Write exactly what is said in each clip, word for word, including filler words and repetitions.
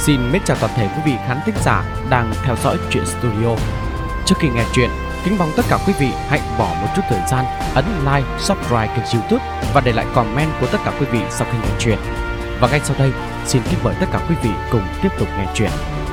Xin mến chào toàn thể quý vị khán thính giả đang theo dõi Truyện Studio. Trước khi nghe chuyện, kính mong tất cả quý vị hãy bỏ một chút thời gian ấn like, subscribe kênh YouTube và để lại comment của tất cả quý vị sau khi nghe chuyện. Và ngay sau đây, xin kính mời tất cả quý vị cùng tiếp tục nghe chuyện.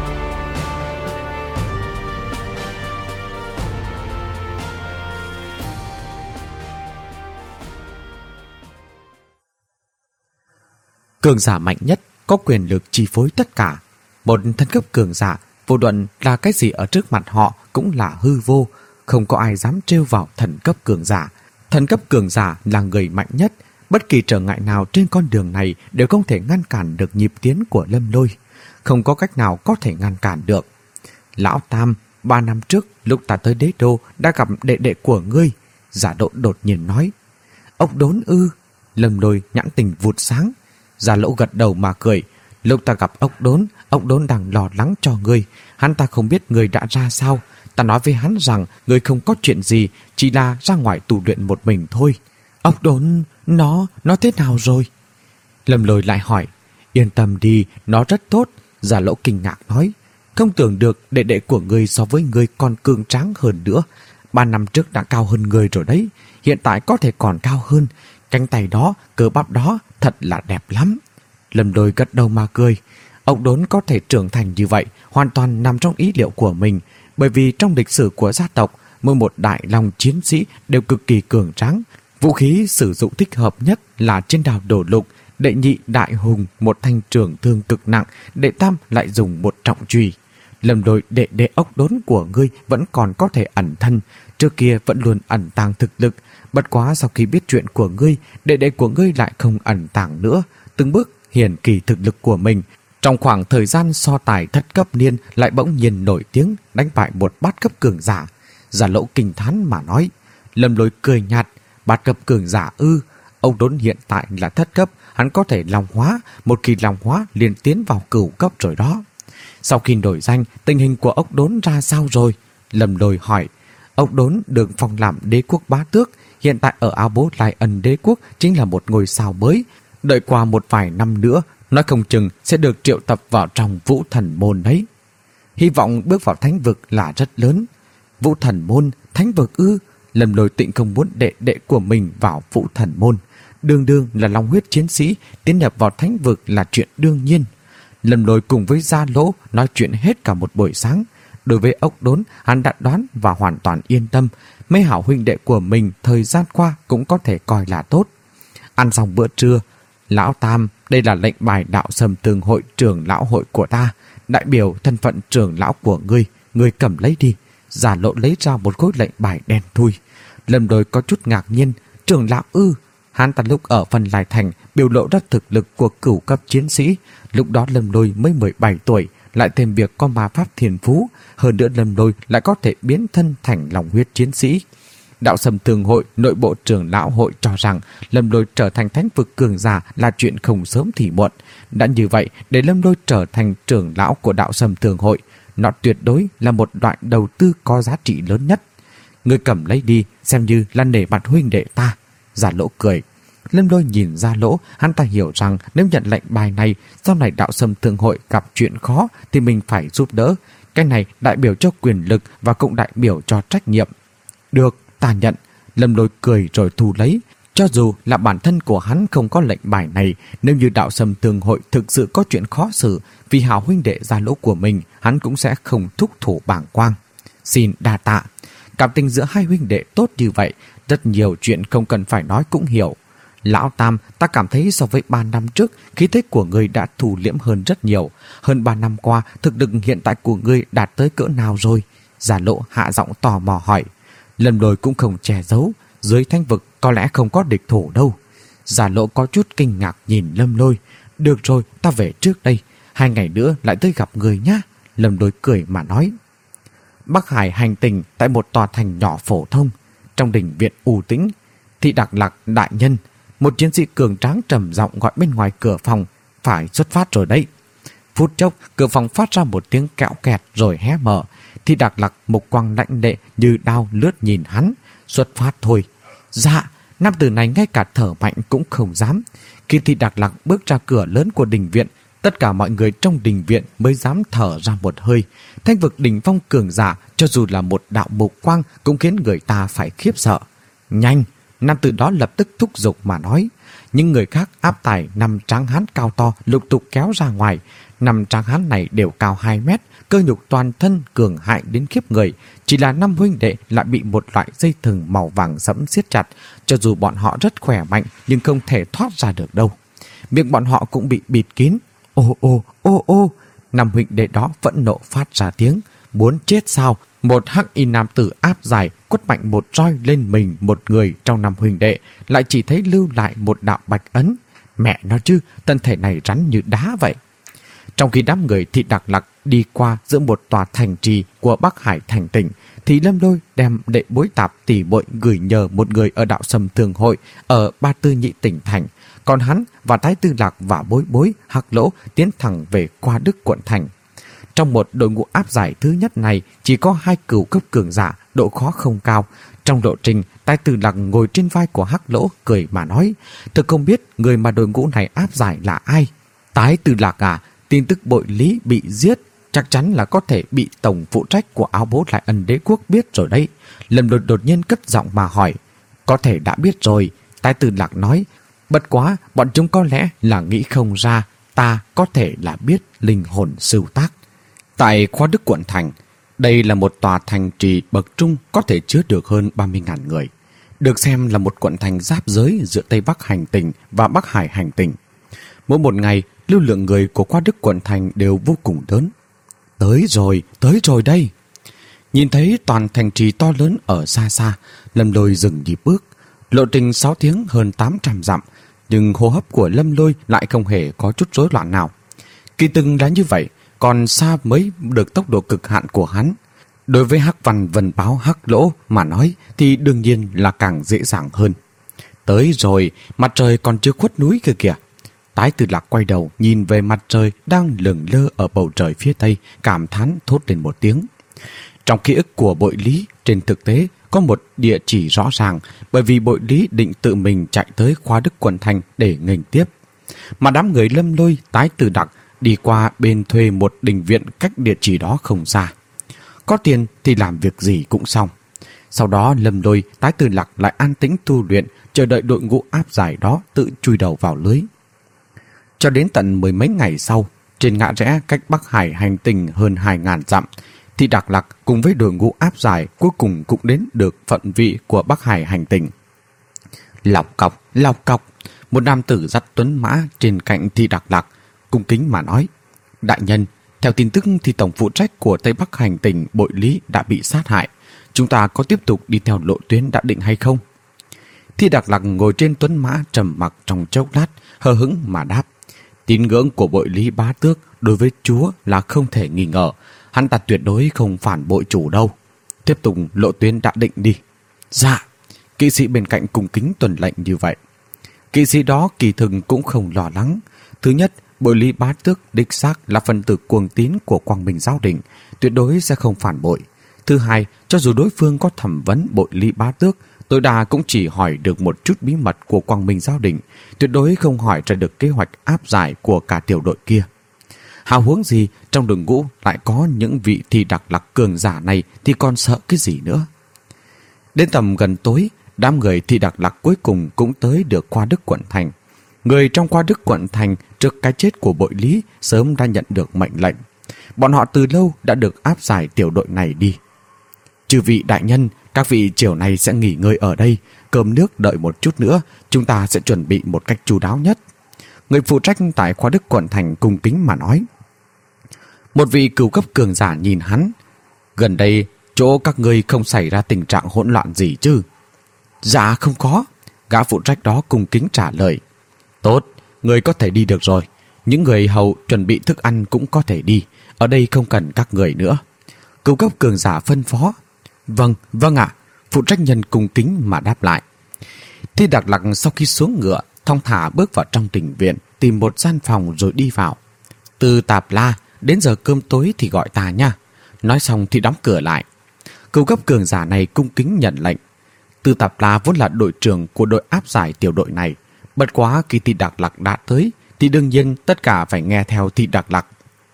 Cường giả mạnh nhất có quyền lực chi phối tất cả. Một thân cấp cường giả, vô luận là cái gì ở trước mặt họ cũng là hư vô, không có ai dám trêu vào thần cấp cường giả. Thần cấp cường giả là người mạnh nhất, bất kỳ trở ngại nào trên con đường này đều không thể ngăn cản được nhịp tiến của Lâm Lôi, không có cách nào có thể ngăn cản được. Lão Tam, ba năm trước lúc ta tới Đế Đô đã gặp đệ đệ của ngươi. Giả Độ đột nhiên nói. Ốc đốn ư? Lâm Lôi nhãn tình vụt sáng. Giả Lỗ gật đầu mà cười. Lúc ta gặp ốc đốn, ốc đốn đang lo lắng cho ngươi. Hắn ta không biết ngươi đã ra sao. Ta nói với hắn rằng ngươi không có chuyện gì, chỉ là ra ngoài tu luyện một mình thôi. Ốc đốn, nó, nó thế nào rồi? Lâm Lôi lại hỏi. Yên tâm đi, nó rất tốt. Giả Lỗ kinh ngạc nói. Không tưởng được đệ đệ của ngươi so với ngươi còn cường tráng hơn nữa. Ba năm trước đã cao hơn ngươi rồi đấy. Hiện tại có thể còn cao hơn. Cánh tay đó, cơ bắp đó thật là đẹp lắm. Lâm Lôi gật đầu mà cười. Ốc đốn có thể trưởng thành như vậy hoàn toàn nằm trong ý liệu của mình, bởi vì trong lịch sử của gia tộc, mỗi một đại long chiến sĩ đều cực kỳ cường tráng. Vũ khí sử dụng thích hợp nhất là trên đào đổ lục. Đệ nhị đại hùng một thanh trường thương cực nặng, đệ tam lại dùng một trọng chùy. Lâm Lôi, đệ đệ ốc đốn của ngươi vẫn còn có thể ẩn thân, trước kia vẫn luôn ẩn tàng thực lực. Bất quá sau khi biết chuyện của ngươi, đệ đệ của ngươi lại không ẩn tàng nữa, từng bước hiển kỳ thực lực của mình. Trong khoảng thời gian so tài thất cấp niên lại bỗng nhiên nổi tiếng đánh bại một bát cấp cường giả. Giả Lỗ kinh thán mà nói. Lâm Lôi cười nhạt. Bát cấp cường giả ư? Ông đốn hiện tại là thất cấp, hắn có thể long hóa, một khi long hóa liền tiến vào cửu cấp rồi đó. Sau khi đổi danh, tình hình của ốc đốn ra sao rồi? Lâm Lôi hỏi. Ốc đốn được phong làm đế quốc bá tước, hiện tại ở Áo Bố Lai Ân đế quốc chính là một ngôi sao mới. Đợi qua một vài năm nữa, nói không chừng sẽ được triệu tập vào trong Vũ Thần Môn đấy. Hy vọng bước vào thánh vực là rất lớn. Vũ Thần Môn, thánh vực ư? Lâm Lôi tịnh không muốn đệ đệ của mình vào Vũ Thần Môn. Đương đương là long huyết chiến sĩ, tiến nhập vào thánh vực là chuyện đương nhiên. Lâm Lôi cùng với Gia Lỗ nói chuyện hết cả một buổi sáng. Đối với ốc đốn, hắn đã đoán và hoàn toàn yên tâm. Mấy hảo huynh đệ của mình thời gian qua cũng có thể coi là tốt. Ăn xong bữa trưa, Lão Tam, đây là lệnh bài Đạo Sâm Tường hội trưởng lão hội của ta, đại biểu thân phận trưởng lão của ngươi, ngươi cầm lấy đi. Giả Lộ lấy ra một khối lệnh bài đen thui. Lâm Lôi có chút ngạc nhiên. Trưởng lão ư? Hắn ta lúc ở Vân Lai Thành biểu lộ ra thực lực của cửu cấp chiến sĩ. Lúc đó Lâm Lôi mới mười bảy tuổi, lại thêm việc có ma pháp thiên phú, hơn nữa Lâm Lôi lại có thể biến thân thành lòng huyết chiến sĩ. Đạo Sâm Tường hội nội bộ trưởng lão hội cho rằng Lâm Lôi trở thành thánh vực cường giả là chuyện không sớm thì muộn. Đã như vậy, để Lâm Lôi trở thành trưởng lão của Đạo Sâm Tường hội, nó tuyệt đối là một đoạn đầu tư có giá trị lớn nhất. Ngươi cầm lấy đi, xem như là nể mặt huynh đệ ta. Giả Lỗ cười. Lâm Lôi nhìn Gia Lỗ, hắn ta hiểu rằng nếu nhận lệnh bài này, sau này Đạo Sâm Tường hội gặp chuyện khó thì mình phải giúp đỡ. Cái này đại biểu cho quyền lực và cũng đại biểu cho trách nhiệm. Được, ta nhận. Lâm Lôi cười rồi thu lấy. Cho dù là bản thân của hắn không có lệnh bài này, nếu như Đạo Sâm Tường hội thực sự có chuyện khó xử vì hảo huynh đệ Gia Lỗ của mình, hắn cũng sẽ không thúc thủ bảng quang. Xin đa tạ. Cảm tình giữa hai huynh đệ tốt như vậy, rất nhiều chuyện không cần phải nói cũng hiểu. Lão Tam, ta cảm thấy so với ba năm trước, khí thế của ngươi đã thu liễm hơn rất nhiều. Hơn ba năm qua, thực lực hiện tại của ngươi đạt tới cỡ nào rồi? Giả Lộ hạ giọng tò mò hỏi. Lâm Lôi cũng không che giấu, dưới thánh vực có lẽ không có địch thủ đâu. Giả Lộ có chút kinh ngạc nhìn Lâm Lôi. Được rồi, ta về trước đây, hai ngày nữa lại tới gặp người nhá. Lâm Lôi cười mà nói. Bắc Hải hành tình tại một tòa thành nhỏ phổ thông. Trong đình viện u tĩnh, Thị Đặc Lạc đại nhân, một chiến sĩ cường tráng trầm giọng gọi bên ngoài cửa phòng. Phải xuất phát rồi đấy. Phút chốc, cửa phòng phát ra một tiếng kẹo kẹt rồi hé mở. Thị Đặc Lạc mục quang lạnh lệ như đao lướt nhìn hắn. Xuất phát thôi. Dạ. Nam tử này ngay cả thở mạnh cũng không dám. Khi Thị Đặc Lạc bước ra cửa lớn của đình viện, Tất cả mọi người trong đình viện mới dám thở ra một hơi. Thanh vực đỉnh phong cường giả, cho dù là một đạo mục quang, cũng khiến người ta phải khiếp sợ. Nhanh! Nam tử đó lập tức thúc giục mà nói. Những người khác áp tải năm tráng hán cao to lục tục kéo ra ngoài. Năm tráng hán này đều cao hai mét, cơ nhục toàn thân cường hại đến khiếp người. Chỉ là năm huynh đệ lại bị một loại dây thừng màu vàng sẫm siết chặt. Cho dù bọn họ rất khỏe mạnh nhưng không thể thoát ra được đâu. Miệng bọn họ cũng bị bịt kín. Ô ô ô ô! Năm huynh đệ đó phẫn nộ phát ra tiếng. Muốn chết sao? Một hắc y nam tử áp dài quất mạnh một roi lên mình một người trong năm huynh đệ, lại chỉ thấy lưu lại một đạo bạch ấn. Mẹ nó chứ, thân thể này rắn như đá vậy. Trong khi đám người Thị Đặc Lạc đi qua giữa một tòa thành trì của Bắc Hải thành tỉnh, thì Lâm Lôi đem đệ bối tạp tỷ bội gửi nhờ một người ở đạo Sâm Thường Hội ở Ba Tư Nhị tỉnh thành. Còn hắn và Thái Tư Lạc và bối bối Hắc Lỗ tiến thẳng về Qua Đức quận thành. Trong một đội ngũ áp giải thứ nhất này chỉ có hai cửu cấp cường giả, độ khó không cao. Trong lộ trình, Thái Tư Lạc ngồi trên vai của Hắc Lỗ cười mà nói, thực không biết người mà đội ngũ này áp giải là ai. Thái Tư Lạc à, tin tức bội lý bị giết chắc chắn là có thể bị tổng phụ trách của Áo Bố Lại Ân Đế Quốc biết rồi đấy. Lâm Lôi đột nhiên cất giọng mà hỏi. Có thể đã biết rồi, Thái Tư Lạc nói. Bất quá, bọn chúng có lẽ là nghĩ không ra ta có thể là biết linh hồn sưu tác. Tại Khoa Đức quận thành, đây là một tòa thành trì bậc trung có thể chứa được hơn ba mươi nghìn người. Được xem là một quận thành giáp giới giữa Tây Bắc hành tỉnh và Bắc Hải hành tỉnh. Mỗi một ngày, lưu lượng người của Khoa Đức quận thành đều vô cùng lớn. Tới rồi, tới rồi đây! Nhìn thấy toàn thành trì to lớn ở xa xa, Lâm Lôi dừng nhịp bước. Lộ trình sáu tiếng hơn tám trăm dặm, nhưng hô hấp của Lâm Lôi lại không hề có chút rối loạn nào. Kỳ từng là như vậy, còn xa mới được tốc độ cực hạn của hắn. Đối với Hắc Văn Vân Báo Hắc Lỗ mà nói thì đương nhiên là càng dễ dàng hơn. Tới rồi, mặt trời còn chưa khuất núi kìa kìa. Thái Tư Lạc quay đầu nhìn về mặt trời đang lửng lơ ở bầu trời phía tây, cảm thán thốt lên một tiếng. Trong ký ức của bội lý, trên thực tế có một địa chỉ rõ ràng, bởi vì bội lý định tự mình chạy tới Khoa Đức quận thành để nghênh tiếp. Mà đám người Lâm Lôi, Thái Tư Lạc đi qua bên thuê một đình viện cách địa chỉ đó không xa. Có tiền thì làm việc gì cũng xong. Sau đó Lâm Lôi, Thái Tư Lạc lại an tĩnh tu luyện, chờ đợi đội ngũ áp giải đó tự chui đầu vào lưới. Cho đến tận mười mấy ngày sau, trên ngã rẽ cách Bắc Hải hành tinh hơn hai ngàn dặm, thì Đặc Lạc cùng với đội ngũ áp giải cuối cùng cũng đến được phận vị của Bắc Hải hành tinh. Lọc cọc, lọc cọc, một nam tử dắt tuấn mã trên cạnh Thi Đặc Lạc, cung kính mà nói. Đại nhân, theo tin tức thì tổng phụ trách của Tây Bắc hành tinh bội lý đã bị sát hại. Chúng ta có tiếp tục đi theo lộ tuyến đã định hay không? Thi Đặc Lạc ngồi trên tuấn mã trầm mặc trong chốc lát, hờ hững mà đáp. Tín ngưỡng của bội lý bá tước đối với chúa là không thể nghi ngờ. Hắn ta tuyệt đối không phản bội chủ đâu. Tiếp tục lộ tuyến đã định đi. Dạ. Kỵ sĩ bên cạnh cung kính tuần lệnh như vậy. Kỵ sĩ đó kỳ thực cũng không lo lắng. Thứ nhất, bội lý bá tước đích xác là phần tử cuồng tín của Quang Minh Giáo Đình, tuyệt đối sẽ không phản bội. Thứ hai, cho dù đối phương có thẩm vấn bội lý bá tước, tối đa cũng chỉ hỏi được một chút bí mật của Quang Minh Giáo Đình, tuyệt đối không hỏi ra được kế hoạch áp giải của cả tiểu đội kia. Hào huống gì trong đội ngũ lại có những vị Thi Đặc Lạc cường giả này thì còn sợ cái gì nữa. Đến tầm gần tối, đám người Thi Đặc Lạc cuối cùng cũng tới được Qua Đức quận thành. Người trong Qua Đức quận thành trước cái chết của bội lý sớm đã nhận được mệnh lệnh. Bọn họ từ lâu đã được áp giải tiểu đội này đi. Chư vị đại nhân, các vị chiều này sẽ nghỉ ngơi ở đây, cơm nước đợi một chút nữa, chúng ta sẽ chuẩn bị một cách chu đáo nhất. Người phụ trách tại Khoa Đức quận thành cung kính mà nói. Một vị cửu cấp cường giả nhìn hắn. Gần đây, chỗ các ngươi không xảy ra tình trạng hỗn loạn gì chứ? Dạ không có. Gã phụ trách đó cung kính trả lời. Tốt, người có thể đi được rồi. Những người hầu chuẩn bị thức ăn cũng có thể đi. Ở đây không cần các người nữa. Cửu cấp cường giả phân phó. Vâng, vâng ạ. Phụ trách nhân cung kính mà đáp lại. Thi Đặc Lạc sau khi xuống ngựa, thong thả bước vào trong đình viện, tìm một gian phòng rồi đi vào. Từ Tạp La, đến giờ cơm tối thì gọi ta nha. Nói xong thì đóng cửa lại. Cửu cấp cường giả này cung kính nhận lệnh. Từ Tạp La vốn là đội trưởng của đội áp giải tiểu đội này. Bất quá khi Thi Đặc Lạc đã tới thì đương nhiên tất cả phải nghe theo Thị Đặc Lạc.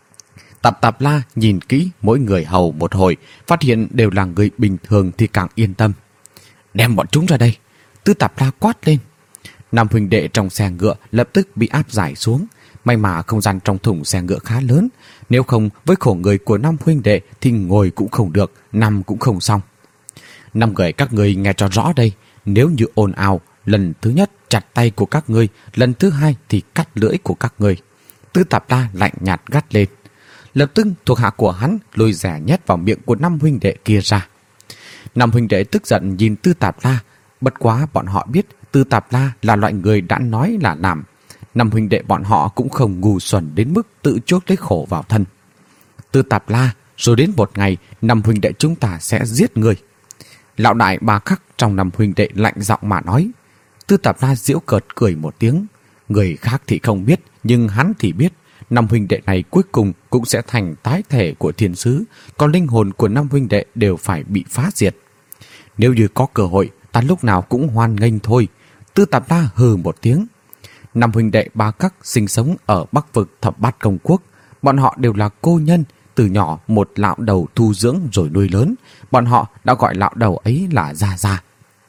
Tạp Tạp La nhìn kỹ mỗi người hầu một hồi, phát hiện đều là người bình thường thì càng yên tâm. Đem bọn chúng ra đây, Tư Tạp La quát lên. Năm huynh đệ trong xe ngựa lập tức bị áp giải xuống. May mà không gian trong thùng xe ngựa khá lớn, nếu không với khổ người của năm huynh đệ thì ngồi cũng không được, nằm cũng không xong. Năm người các ngươi nghe cho rõ đây, nếu như ồn ào, lần thứ nhất chặt tay của các ngươi, lần thứ hai thì cắt lưỡi của các ngươi. Tư Tạp La lạnh nhạt gắt lên. Lập tức thuộc hạ của hắn lôi rẻ nhét vào miệng của năm huynh đệ kia ra. Năm huynh đệ tức giận nhìn Tư Tạp La, bất quá bọn họ biết Tư Tạp La là loại người đã nói là làm. Năm huynh đệ bọn họ cũng không ngu xuẩn đến mức tự chuốc lấy khổ vào thân. Tư Tạp La, rồi đến một ngày năm huynh đệ chúng ta sẽ giết người. Lão đại Ba Khắc trong năm huynh đệ lạnh giọng mà nói. Tư Tạp La giễu cợt cười một tiếng. Người khác thì không biết, nhưng hắn thì biết. Năm huynh đệ này cuối cùng cũng sẽ thành tái thể của thiên sứ, còn linh hồn của năm huynh đệ đều phải bị phá diệt. Nếu như có cơ hội, ta lúc nào cũng hoan nghênh thôi. Tư Tạp La hừ một tiếng. Năm huynh đệ Ba Khắc sinh sống ở Bắc vực Thập Bát Công Quốc. Bọn họ đều là cô nhân, từ nhỏ một lão đầu thu dưỡng rồi nuôi lớn. Bọn họ đã gọi lão đầu ấy là Gia Gia.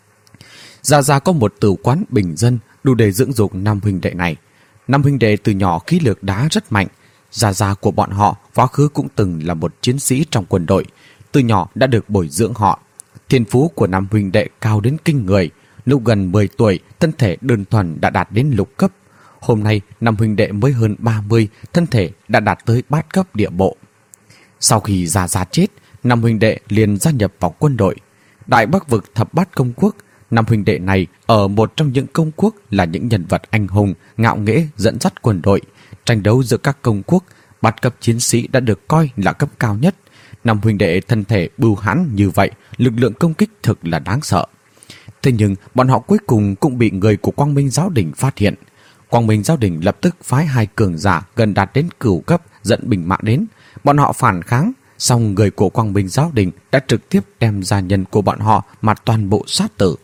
Gia Gia có một tử quán bình dân đủ để dưỡng dục năm huynh đệ này. Năm huynh đệ từ nhỏ khí lực đá rất mạnh. Gia Gia của bọn họ quá khứ cũng từng là một chiến sĩ trong quân đội. Từ nhỏ đã được bồi dưỡng họ. Thiên phú của năm huynh đệ cao đến kinh người. Lúc gần mười tuổi, thân thể đơn thuần đã đạt đến lục cấp. Hôm nay, năm huynh đệ mới hơn ba mươi, thân thể đã đạt tới bát cấp địa bộ. Sau khi Gia Gia chết, năm huynh đệ liền gia nhập vào quân đội. Đại Bắc vực Thập Bát Công Quốc, năm huynh đệ này ở một trong những công quốc là những nhân vật anh hùng, ngạo nghễ dẫn dắt quân đội. Tranh đấu giữa các công quốc, bát cấp chiến sĩ đã được coi là cấp cao nhất. Năm huynh đệ thân thể bưu hãn như vậy, lực lượng công kích thực là đáng sợ. Thế nhưng bọn họ cuối cùng cũng bị người của Quang Minh Giáo Đình phát hiện. Quang Minh Giáo Đình lập tức phái hai cường giả gần đạt đến cửu cấp dẫn binh mã đến. Bọn họ phản kháng, song người của Quang Minh Giáo Đình đã trực tiếp đem gia nhân của bọn họ mà toàn bộ sát tử.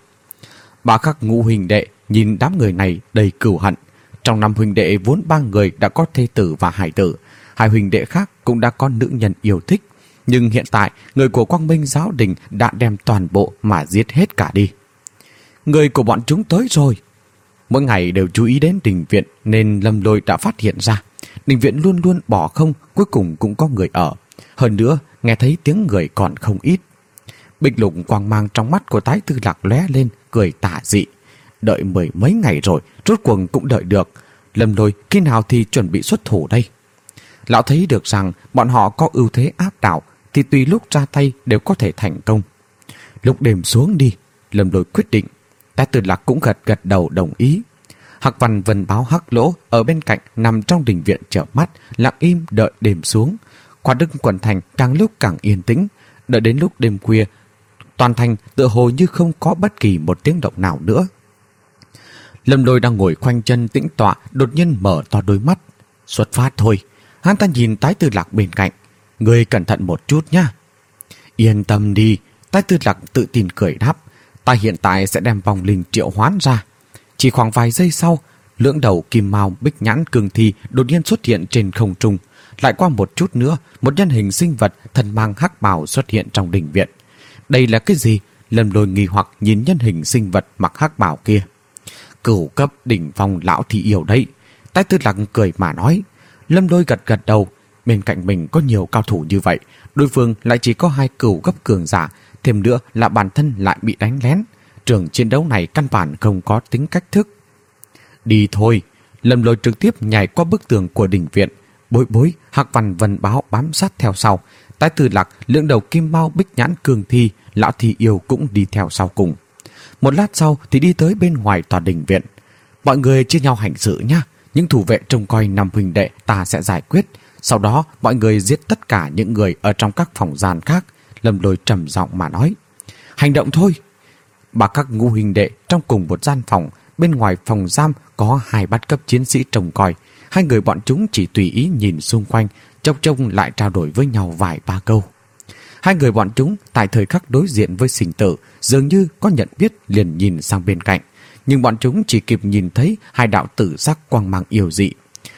Ba Khắc ngũ huynh đệ nhìn đám người này đầy cừu hận. Trong năm huynh đệ vốn ba người đã có thê tử và hải tử, hai huynh đệ khác cũng đã có nữ nhân yêu thích. Nhưng hiện tại người của Quang Minh Giáo Đình đã đem toàn bộ mà giết hết cả đi. Người của bọn chúng tới rồi. Mỗi ngày đều chú ý đến đình viện nên Lâm Lôi đã phát hiện ra. Đình viện luôn luôn bỏ không, cuối cùng cũng có người ở. Hơn nữa, nghe thấy tiếng người còn không ít. Bích lục quang mang trong mắt của Tái Tư Lạc lóe lên, cười tà dị. Đợi mười mấy ngày rồi, rốt cuộc cũng đợi được. Lâm Lôi khi nào thì chuẩn bị xuất thủ đây? Lão thấy được rằng bọn họ có ưu thế áp đảo, thì tùy lúc ra tay đều có thể thành công. Lúc đêm xuống đi, Lâm Lôi quyết định. Tái Tư Lạc cũng gật gật đầu đồng ý. Hắc Văn Vân Báo Hắc Lỗ ở bên cạnh nằm trong đình viện trợ mắt, lặng im đợi đêm xuống. Qua Đức quận thành càng lúc càng yên tĩnh, đợi đến lúc đêm khuya, toàn thành tựa hồ như không có bất kỳ một tiếng động nào nữa. Lâm Lôi đang ngồi khoanh chân tĩnh tọa, đột nhiên mở to đôi mắt. Xuất phát thôi. Hắn ta nhìn Tái Tư Lạc bên cạnh. Ngươi cẩn thận một chút nhá. Yên tâm đi. Tái Tư Lạc tự tin cười đáp. Ta hiện tại sẽ đem vòng linh triệu hoán ra. Chỉ khoảng vài giây sau, lưỡng đầu kim mao bích nhãn cương thi đột nhiên xuất hiện trên không trung. Lại qua một chút nữa, một nhân hình sinh vật thân mang hắc bào xuất hiện trong đình viện. Đây là cái gì? Lâm Lôi nghi hoặc nhìn nhân hình sinh vật mặc hắc bào kia. Cửu cấp đỉnh phong lão thị yêu đấy. Tái Tư Lạc cười mà nói. Lâm Lôi gật gật đầu. Bên cạnh mình có nhiều cao thủ như vậy, đối phương lại chỉ có hai cửu cấp cường giả, thêm nữa là bản thân lại bị đánh lén. Trường chiến đấu này căn bản không có tính cách thức. Đi thôi. Lâm Lôi trực tiếp nhảy qua bức tường của đình viện. Bối Bối, Hắc Văn Vân Báo bám sát theo sau. Tái Tư Lạc, lưỡng đầu kim mao bích nhãn cường thi, lão thị yêu cũng đi theo sau cùng. Một lát sau thì đi tới bên ngoài tòa đình viện. Mọi người chia nhau hành sự nhá. Những thủ vệ trông coi năm huynh đệ ta sẽ giải quyết. Sau đó mọi người giết tất cả những người ở trong các phòng gian khác. Lâm Lôi trầm giọng mà nói. Hành động thôi. Ba các ngũ huynh đệ trong cùng một gian phòng. Bên ngoài phòng giam có hai bát cấp chiến sĩ trông coi. Hai người bọn chúng chỉ tùy ý nhìn xung quanh, chốc chốc lại trao đổi với nhau vài ba câu. Hai người bọn chúng tại thời khắc đối diện với sinh tử dường như có nhận biết, liền nhìn sang bên cạnh. Nhưng bọn chúng chỉ kịp nhìn thấy hai đạo tử sắc quang mang yêu dị.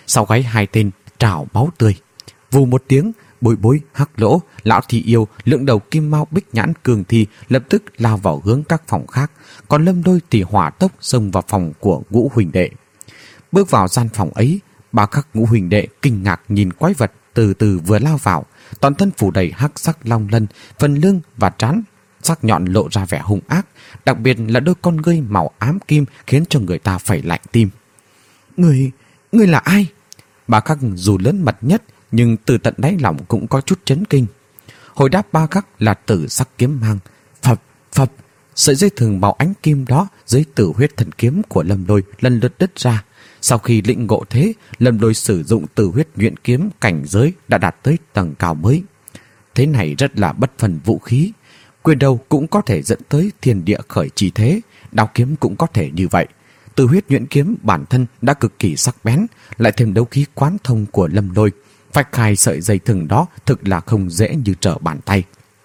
sau gáy hai tên trào máu tươi. Vù một tiếng, Bối Bối, Hắc Lỗ, Lão Thi Yêu, Lượng Đầu Kim Mao, Bích Nhãn, Cương Thi lập tức lao vào hướng các phòng khác, còn Lâm Lôi thì hỏa tốc xông vào phòng của Ngũ huynh đệ. Bước vào gian phòng ấy, ba các Ngũ huynh đệ kinh ngạc nhìn quái vật từ từ vừa lao vào, toàn thân phủ đầy hắc sắc long lân, phần lưng và trán sắc nhọn lộ ra vẻ hung ác, đặc biệt là đôi con ngươi màu ám kim khiến cho người ta phải lạnh tim. Người, người là ai? Ba khắc dù lớn mật nhất nhưng từ tận đáy lòng cũng có chút chấn kinh. Hồi đáp ba khắc là tử sắc kiếm mang. Phập, phập, sợi dây thừng màu ánh kim đó dưới tử huyết thần kiếm của Lâm Lôi lần lượt đứt ra. Sau khi lĩnh ngộ thế, Lâm Lôi sử dụng tử huyết nhuyễn kiếm cảnh giới đã đạt tới tầng cao mới. Thế này rất là bất phần vũ khí. Quyền đầu cũng có thể dẫn tới thiên địa khởi chi thế, đao kiếm cũng có thể như vậy. Tử huyết nhuyễn kiếm bản thân đã cực kỳ sắc bén, lại thêm đấu khí quán thông của Lâm Lôi, vạch khai sợi dây thừng đó thực là không dễ như trở bàn tay.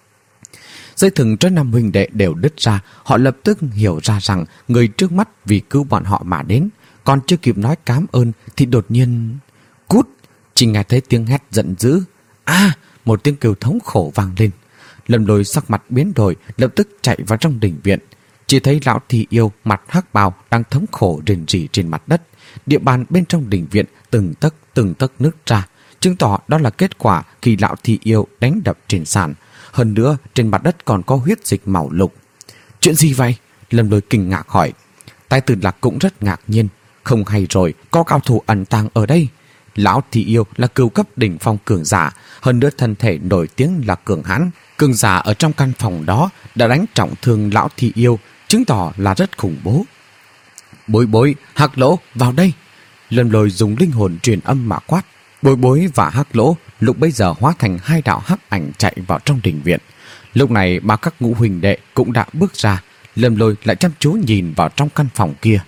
Dây thừng cho năm huynh đệ đều đứt ra, họ lập tức hiểu ra rằng người trước mắt vì cứu bọn họ mà đến, còn chưa kịp nói cám ơn thì đột nhiên cút, chỉ nghe thấy tiếng hét giận dữ. A, một tiếng kêu thống khổ vang lên. Lâm Lôi sắc mặt biến đổi, lập tức chạy vào trong đình viện. Chỉ thấy Lão Thi Yêu mặt hắc bào đang thống khổ rền rỉ trên mặt đất. Địa bàn bên trong đình viện từng tấc từng tấc nứt ra, chứng tỏ đó là kết quả khi Lão Thi Yêu đánh đập trên sàn. Hơn nữa trên mặt đất còn có huyết dịch màu lục. Chuyện gì vậy? Lâm Lôi kinh ngạc hỏi. Tài Tử Lạc cũng rất ngạc nhiên. Không hay rồi, có cao thủ ẩn tàng ở đây. Lão Thi Yêu là cửu cấp đỉnh phong cường giả, hơn nữa thân thể nổi tiếng là cường hãn. Cường giả ở trong căn phòng đó đã đánh trọng thương Lão Thi Yêu, chứng tỏ là rất khủng bố. Bối Bối, Hắc Lỗ, vào đây. Lâm Lôi dùng linh hồn truyền âm mà quát. Bối Bối và Hắc Lỗ lúc bây giờ hóa thành hai đạo hắc ảnh chạy vào trong đình viện. Lúc này ba các Ngũ huynh đệ cũng đã bước ra. Lâm Lôi lại chăm chú nhìn vào trong căn phòng kia.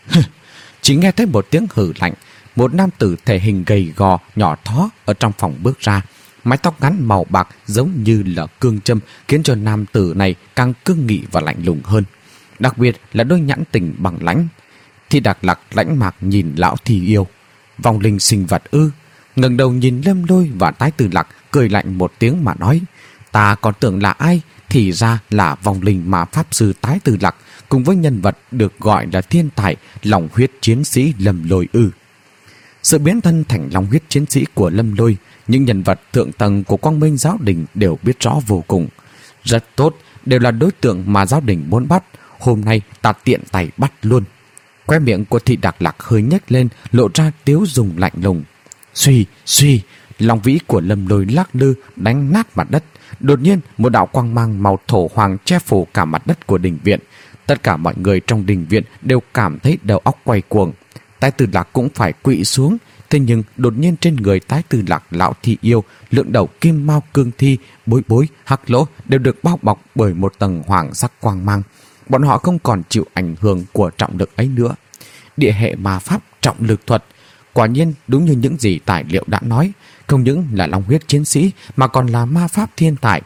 Chỉ nghe thấy một tiếng hừ lạnh, một nam tử thể hình gầy gò nhỏ thó ở trong phòng bước ra. Mái tóc ngắn màu bạc giống như là cương châm, khiến cho nam tử này càng cương nghị và lạnh lùng hơn. Đặc biệt là đôi nhãn tình bằng lãnh. Thi Đạc Lạc lãnh mạc nhìn Lão Thi Yêu. Vong linh sinh vật ư? Ngẩng đầu nhìn Lâm Lôi và Tái Tử Lạc, cười lạnh một tiếng mà nói. Ta còn tưởng là ai, thì ra là vong linh mà pháp sư Tái Tử Lạc cùng với nhân vật được gọi là thiên tài lòng huyết chiến sĩ Lâm Lôi ư. Sự biến thân thành lòng huyết chiến sĩ của Lâm Lôi, những nhân vật thượng tầng của Quang Minh giáo đình đều biết rõ vô cùng. Rất tốt, đều là đối tượng mà giáo đình muốn bắt. Hôm nay ta tiện tay bắt luôn. Khóe miệng của Thị Đạc Lạc hơi nhếch lên, lộ ra tiếu dùng lạnh lùng. Suy, suy, lòng vĩ của Lâm Lôi lắc lư đánh nát mặt đất. Đột nhiên một đạo quang mang màu thổ hoàng che phủ cả mặt đất của đình viện. Tất cả mọi người trong đình viện đều cảm thấy đầu óc quay cuồng. Tái Tử Lạc cũng phải quỵ xuống. Thế nhưng đột nhiên trên người Tái Tử Lạc, Lão Thi Yêu, Lượng Đầu Kim Mao, Cương Thi, Bối Bối, Hắc Lỗ đều được bao bọc bởi một tầng hoàng sắc quang mang. Bọn họ không còn chịu ảnh hưởng của trọng lực ấy nữa. Địa hệ ma pháp trọng lực thuật. Quả nhiên đúng như những gì tài liệu đã nói, không những là long huyết chiến sĩ mà còn là ma pháp thiên tài.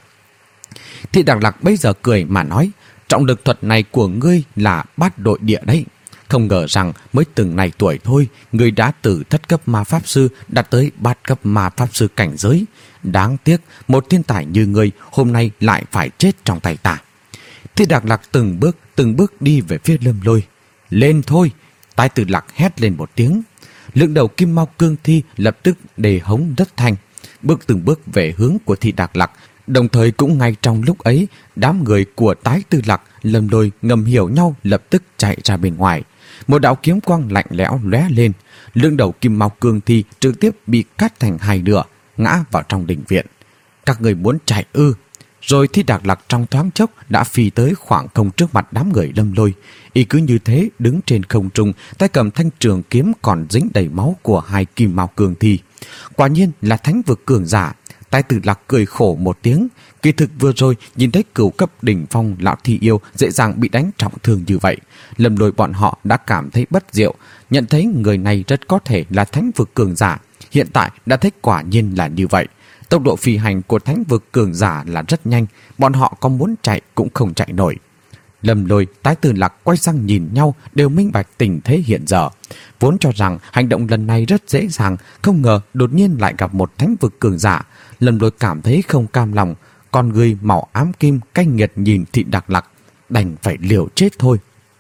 Thị Đạc Lạc bây giờ cười mà nói, trọng lực thuật này của ngươi là bát đội địa đấy. Không ngờ rằng mới từng này tuổi thôi, ngươi đã từ thất cấp ma pháp sư đạt tới bát cấp ma pháp sư cảnh giới. Đáng tiếc, một thiên tài như ngươi hôm nay lại phải chết trong tay ta. Thị Đạc Lạc từng bước, từng bước đi về phía Lâm Lôi. Lên thôi! Tái Tử Lạc hét lên một tiếng. Lượng Đầu Kim Mao, Cương Thi lập tức đề hống đất thanh, bước từng bước về hướng của Thị Đạc Lạc. Đồng thời cũng ngay trong lúc ấy, đám người của Tái Tử Lạc, Lâm Lôi ngầm hiểu nhau lập tức chạy ra bên ngoài. Một đạo kiếm quang lạnh lẽo lóe lên, Lượng Đầu Kim Mao, Cương Thi trực tiếp bị cắt thành hai nửa, ngã vào trong đình viện. Các người muốn chạy ư? Rồi Thị Đạc Lạc trong thoáng chốc đã phi tới khoảng không trước mặt đám người Lâm Lôi. Y cứ như thế đứng trên không trung, tay cầm thanh trường kiếm còn dính đầy máu của hai Kim Mao Cương Thi. Quả nhiên là thánh vực cường giả. Tái Tử Lạc cười khổ một tiếng. Kỳ thực vừa rồi nhìn thấy cửu cấp đỉnh phong Lão Thi Yêu dễ dàng bị đánh trọng thương như vậy, Lâm Lôi bọn họ đã cảm thấy bất diệu, nhận thấy người này rất có thể là thánh vực cường giả. Hiện tại đã thấy quả nhiên là như vậy. Tốc độ phi hành của thánh vực cường giả là rất nhanh, bọn họ có muốn chạy cũng không chạy nổi. Lâm Lôi, Tái Tử Lạc quay sang nhìn nhau đều minh bạch tình thế hiện giờ. Vốn cho rằng hành động lần này rất dễ dàng, không ngờ đột nhiên lại gặp một thánh vực cường giả. Lâm Lôi cảm thấy không cam lòng, con người màu ám kim cay nghiệt nhìn Thị Đạc Lạc, đành phải liều chết thôi.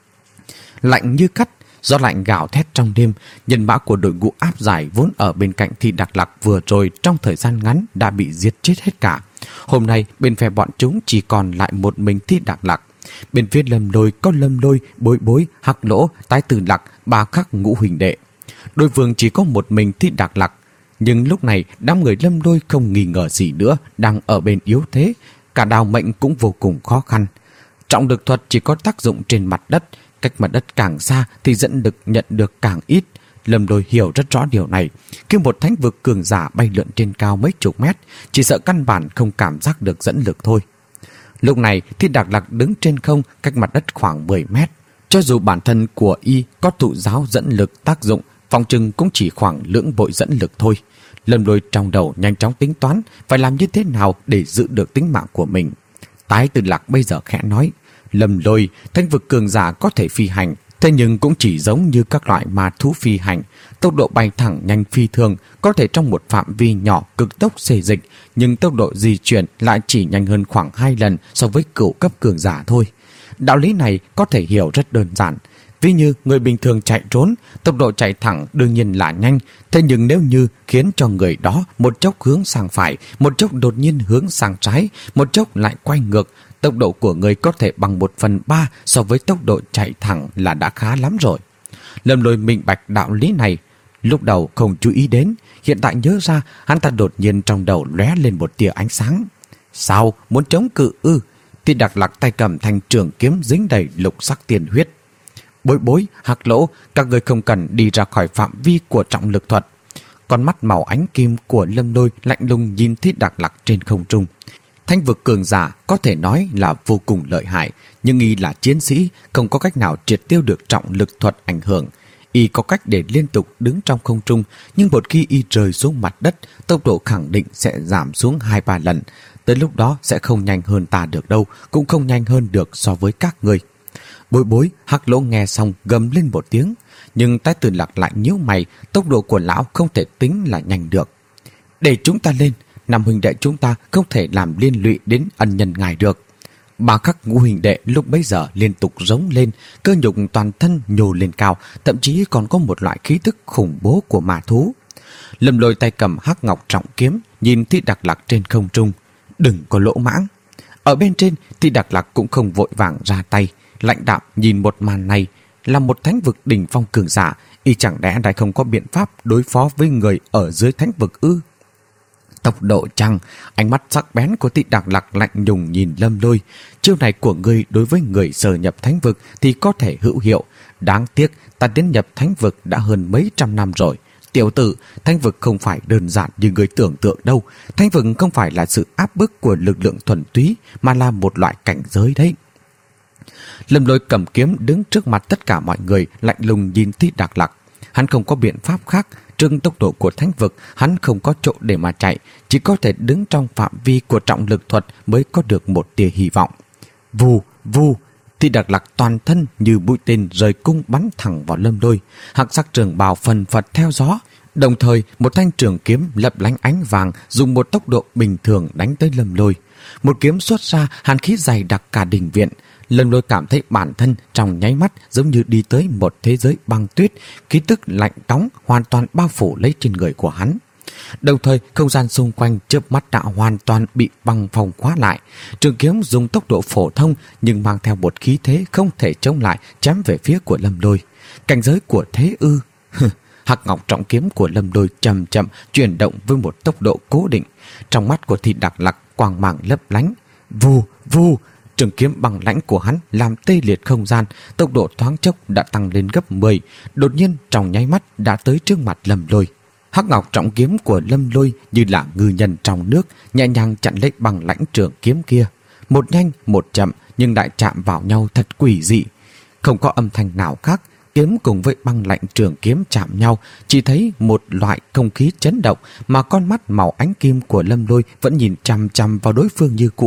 Lạnh như cắt, gió lạnh gào thét trong đêm, nhân mã của đội ngũ áp giải vốn ở bên cạnh Thị Đạc Lạc vừa rồi trong thời gian ngắn đã bị giết chết hết cả. Hôm nay bên phe bọn chúng chỉ còn lại một mình Thị Đạc Lạc. Bên phía Lâm Lôi có Lâm Lôi, Bối Bối, Hắc Lỗ, Tái Tử Lạc, ba khắc ngũ huỳnh đệ. Đối phương chỉ có một mình Thị Đạc Lạc. Nhưng lúc này đám người Lâm Lôi không nghi ngờ gì nữa, đang ở bên yếu thế, cả đào mệnh cũng vô cùng khó khăn. Trọng lực thuật chỉ có tác dụng trên mặt đất, cách mặt đất càng xa thì dẫn lực nhận được càng ít. Lâm Lôi hiểu rất rõ điều này. Khi một thánh vực cường giả bay lượn trên cao mấy chục mét, chỉ sợ căn bản không cảm giác được dẫn lực thôi. Lúc này Thị Đạc Lạc đứng trên không cách mặt đất khoảng mười mét. Cho dù bản thân của y có thụ giáo dẫn lực tác dụng, phòng trừng cũng chỉ khoảng lưỡng bội dẫn lực thôi. Lâm Lôi trong đầu nhanh chóng tính toán phải làm như thế nào để giữ được tính mạng của mình. Tái Tử Lạc bây giờ khẽ nói, Lâm Lôi, thánh vực cường giả có thể phi hành, thế nhưng cũng chỉ giống như các loại ma thú phi hành, tốc độ bay thẳng nhanh phi thường, có thể trong một phạm vi nhỏ cực tốc xê dịch, nhưng tốc độ di chuyển lại chỉ nhanh hơn khoảng hai lần so với cửu cấp cường giả thôi. Đạo lý này có thể hiểu rất đơn giản. Ví như người bình thường chạy trốn, tốc độ chạy thẳng đương nhiên là nhanh, thế nhưng nếu như khiến cho người đó một chốc hướng sang phải, một chốc đột nhiên hướng sang trái, một chốc lại quay ngược, tốc độ của người có thể bằng một phần ba so với tốc độ chạy thẳng là đã khá lắm rồi. Lâm Lôi minh bạch đạo lý này, lúc đầu không chú ý đến, hiện tại nhớ ra, hắn ta đột nhiên trong đầu lóe lên một tia ánh sáng. Sao, muốn chống cự ư? Thì Đạc Lạc tay cầm thanh trường kiếm dính đầy lục sắc tiền huyết. Bối Bối, Hắc Lỗ, các người không cần đi ra khỏi phạm vi của trọng lực thuật. Con mắt màu ánh kim của Lâm Lôi lạnh lùng nhìn Thị Đạc Lạc trên không trung. Thánh vực cường giả có thể nói là vô cùng lợi hại, nhưng y là chiến sĩ, không có cách nào triệt tiêu được trọng lực thuật ảnh hưởng. Y có cách để liên tục đứng trong không trung, nhưng một khi y rơi xuống mặt đất, tốc độ khẳng định sẽ giảm xuống hai ba lần. Tới lúc đó sẽ không nhanh hơn ta được đâu, cũng không nhanh hơn được so với các người. Bối Bối, Hắc Lỗ nghe xong gầm lên một tiếng, nhưng Tái Tử Lạc lại nhíu mày, tốc độ của lão không thể tính là nhanh được. Để chúng ta lên, năm huynh đệ chúng ta không thể làm liên lụy đến ân nhân ngài được. Ba khắc ngũ huynh đệ lúc bấy giờ liên tục rống lên, cơ nhục toàn thân nhô lên cao, thậm chí còn có một loại khí tức khủng bố của ma thú. Lâm Lôi tay cầm hắc ngọc trọng kiếm, nhìn Thị Đạc Lạc trên không trung. Đừng có lỗ mãng. Ở bên trên, Thị Đạc Lạc cũng không vội vàng ra tay, lạnh đạm nhìn một màn này. Là một thánh vực đỉnh phong cường giả, y chẳng lẽ lại không có biện pháp đối phó với người ở dưới thánh vực ư? Tốc độ chăng? Ánh mắt sắc bén của Thị Đạc Lạc lạnh lùng nhìn Lâm Lôi. Chiêu này của ngươi đối với người sờ nhập thánh vực thì có thể hữu hiệu. Đáng tiếc ta tiến nhập thánh vực đã hơn mấy trăm năm rồi. Tiểu tử, thánh vực không phải đơn giản như người tưởng tượng đâu. Thánh vực không phải là sự áp bức của lực lượng thuần túy, mà là một loại cảnh giới đấy. Lâm Lôi cầm kiếm đứng trước mặt tất cả mọi người, lạnh lùng nhìn Thị Đạc Lạc. Hắn không có biện pháp khác, trước tốc độ của thánh vực, hắn không có chỗ để mà chạy, chỉ có thể đứng trong phạm vi của trọng lực thuật mới có được một tia hy vọng. Vù, vù, Thị Đạc Lạc toàn thân như mũi tên rời cung bắn thẳng vào Lâm Lôi, hắc sắc trường bào phần phật theo gió. Đồng thời, một thanh trường kiếm lấp lánh ánh vàng dùng một tốc độ bình thường đánh tới Lâm Lôi. Một kiếm xuất ra, hàn khí dày đặc cả đình viện. Lâm Lôi cảm thấy bản thân trong nháy mắt giống như đi tới một thế giới băng tuyết, khí tức lạnh nóng hoàn toàn bao phủ lấy trên người của hắn. Đồng thời, không gian xung quanh chớp mắt đã hoàn toàn bị băng phong khóa lại. Trường kiếm dùng tốc độ phổ thông nhưng mang theo một khí thế không thể chống lại, chém về phía của Lâm Lôi. Cảnh giới của thế ư? Hắc ngọc trọng kiếm của Lâm Lôi chậm chậm chuyển động với một tốc độ cố định. Trong mắt của Thị Đạc Lạc quang mang lấp lánh. Vù, vù, trường kiếm bằng lãnh của hắn làm tê liệt không gian, tốc độ thoáng chốc đã tăng lên gấp mười, đột nhiên trong nháy mắt đã tới trước mặt Lâm Lôi. Hắc ngọc trọng kiếm của Lâm Lôi như là ngư nhân trong nước, nhẹ nhàng chặn lấy bằng lãnh trường kiếm kia. Một nhanh, một chậm nhưng lại chạm vào nhau thật quỷ dị. Không có âm thanh nào khác, kiếm cùng với băng lạnh trường kiếm chạm nhau, chỉ thấy một loại không khí chấn động mà con mắt màu ánh kim của Lâm Lôi vẫn nhìn chằm chằm vào đối phương như cũ.